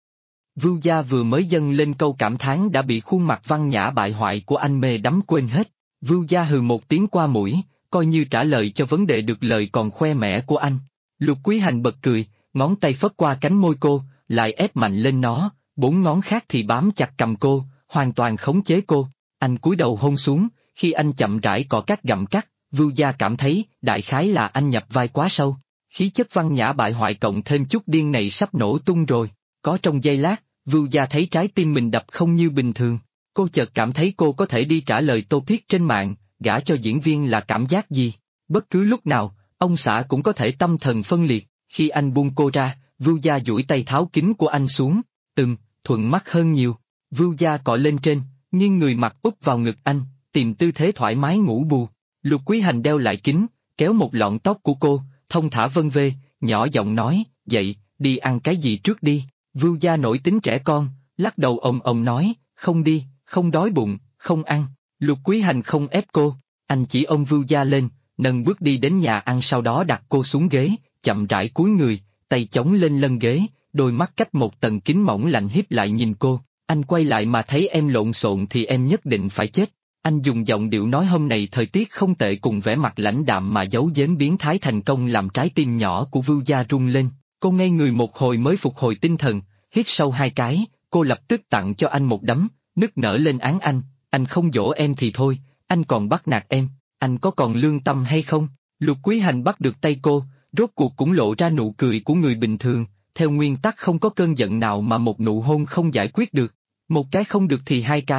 Vưu Gia vừa mới dâng lên câu cảm thán đã bị khuôn mặt văn nhã bại hoại của anh mê đắm quên hết. Vưu Gia hừ một tiếng qua mũi, coi như trả lời cho vấn đề được lời còn khoe mẽ của anh. Lục Quý Hành bật cười, ngón tay phất qua cánh môi cô, lại ép mạnh lên nó, 4 ngón khác thì bám chặt cầm cô, hoàn toàn khống chế cô. Anh cúi đầu hôn xuống, khi anh chậm rãi cọ cắt gặm cắt, Vưu Gia cảm thấy, đại khái là anh nhập vai quá sâu. Khí chất văn nhã bại hoại cộng thêm chút điên này sắp nổ tung rồi. Có trong giây lát, Vưu Gia thấy trái tim mình đập không như bình thường. Cô chợt cảm thấy cô có thể đi trả lời topic trên mạng, gả cho diễn viên là cảm giác gì. Bất cứ lúc nào, ông xã cũng có thể tâm thần phân liệt. Khi anh buông cô ra, Vưu Gia duỗi tay tháo kính của anh xuống. Thuận mắt hơn nhiều. Vưu Gia cọ lên trên, nghiêng người mặt úp vào ngực anh, tìm tư thế thoải mái ngủ bù. Lục Quý Hành đeo lại kính, kéo một lọn tóc của cô, thông thả vân vê, nhỏ giọng nói, dậy, đi ăn cái gì trước đi. Vưu Gia nổi tính trẻ con, lắc đầu ông nói, không đi, không đói bụng, không ăn. Lục Quý Hành không ép cô, anh chỉ ôm Vưu Gia lên, nâng bước đi đến nhà ăn sau đó đặt cô xuống ghế, chậm rãi cúi người, tay chống lên lưng ghế, đôi mắt cách một tầng kính mỏng lạnh híp lại nhìn cô. Anh quay lại mà thấy em lộn xộn thì em nhất định phải chết. Anh dùng giọng điệu nói hôm nay thời tiết không tệ cùng vẻ mặt lãnh đạm mà giấu giếm biến thái thành công làm trái tim nhỏ của Vưu Gia rung lên. Cô ngây người một hồi mới phục hồi tinh thần, hít sâu 2 cái, cô lập tức tặng cho anh một đấm, nức nở lên án anh không dỗ em thì thôi, anh còn bắt nạt em, anh có còn lương tâm hay không? Lục Quý Hành bắt được tay cô, rốt cuộc cũng lộ ra nụ cười của người bình thường, theo nguyên tắc không có cơn giận nào mà một nụ hôn không giải quyết được. Một cái không được thì 2 cái,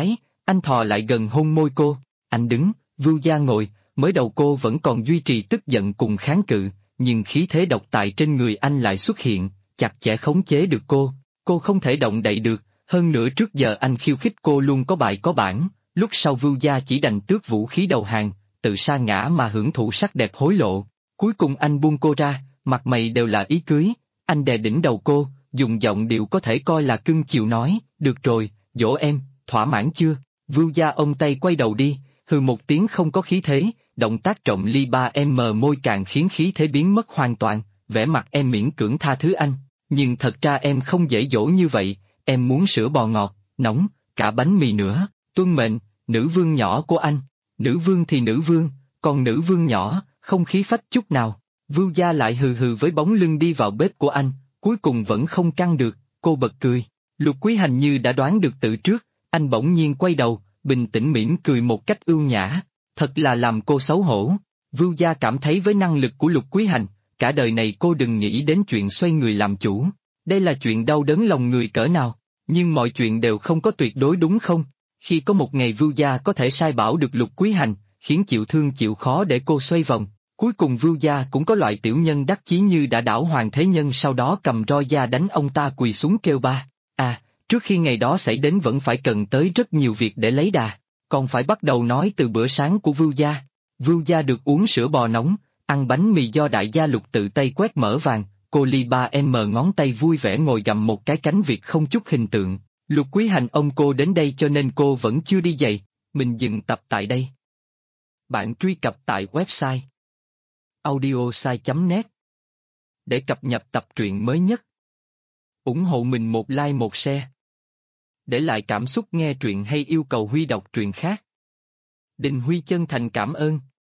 Anh thò lại gần hôn môi cô, anh đứng, Vưu Gia ngồi, mới đầu cô vẫn còn duy trì tức giận cùng kháng cự, nhưng khí thế độc tài trên người anh lại xuất hiện, chặt chẽ khống chế được cô không thể động đậy được, hơn nữa trước giờ anh khiêu khích cô luôn có bại có bản, lúc sau Vưu Gia chỉ đành tước vũ khí đầu hàng, tự sa ngã mà hưởng thụ sắc đẹp hối lộ. Cuối cùng anh buông cô ra, mặt mày đều là ý cưới, anh đè đỉnh đầu cô, dùng giọng điệu có thể coi là cưng chiều nói, được rồi, dỗ em, thỏa mãn chưa? Vưu Gia ông tay quay đầu đi, hừ một tiếng không có khí thế, động tác trọng ly 3M môi càng khiến khí thế biến mất hoàn toàn, vẻ mặt em miễn cưỡng tha thứ anh, nhưng thật ra em không dễ dỗ như vậy, em muốn sữa bò ngọt, nóng, cả bánh mì nữa, tuân mệnh, nữ vương nhỏ của anh, nữ vương thì nữ vương, còn nữ vương nhỏ, không khí phách chút nào. Vưu Gia lại hừ hừ với bóng lưng đi vào bếp của anh, cuối cùng vẫn không căng được, cô bật cười. Lục Quý Hành như đã đoán được từ trước, anh bỗng nhiên quay đầu, bình tĩnh mỉm cười một cách ưu nhã, thật là làm cô xấu hổ. Vưu Gia cảm thấy với năng lực của Lục Quý Hành, cả đời này cô đừng nghĩ đến chuyện xoay người làm chủ. Đây là chuyện đau đớn lòng người cỡ nào, nhưng mọi chuyện đều không có tuyệt đối đúng không? Khi có một ngày Vưu Gia có thể sai bảo được Lục Quý Hành, khiến chịu thương chịu khó để cô xoay vòng. Cuối cùng Vưu Gia cũng có loại tiểu nhân đắc chí như đã đảo Hoàng Thế Nhân sau đó cầm roi da đánh ông ta quỳ xuống kêu ba. À, trước khi ngày đó xảy đến vẫn phải cần tới rất nhiều việc để lấy đà, còn phải bắt đầu nói từ bữa sáng của Vưu Gia. Vưu Gia được uống sữa bò nóng, ăn bánh mì do đại gia Lục tự tay quét mỡ vàng, cô ly 3M ngón tay vui vẻ ngồi gặm một cái cánh vịt không chút hình tượng. Lục Quý Hành ông cô đến đây cho nên cô vẫn chưa đi giày, mình dừng tập tại đây. Bạn truy cập tại website audiosai.net để cập nhật tập truyện mới nhất. Ủng hộ mình một like một share. Để lại cảm xúc nghe truyện hay yêu cầu Huy đọc truyện khác. Đình Huy chân thành cảm ơn.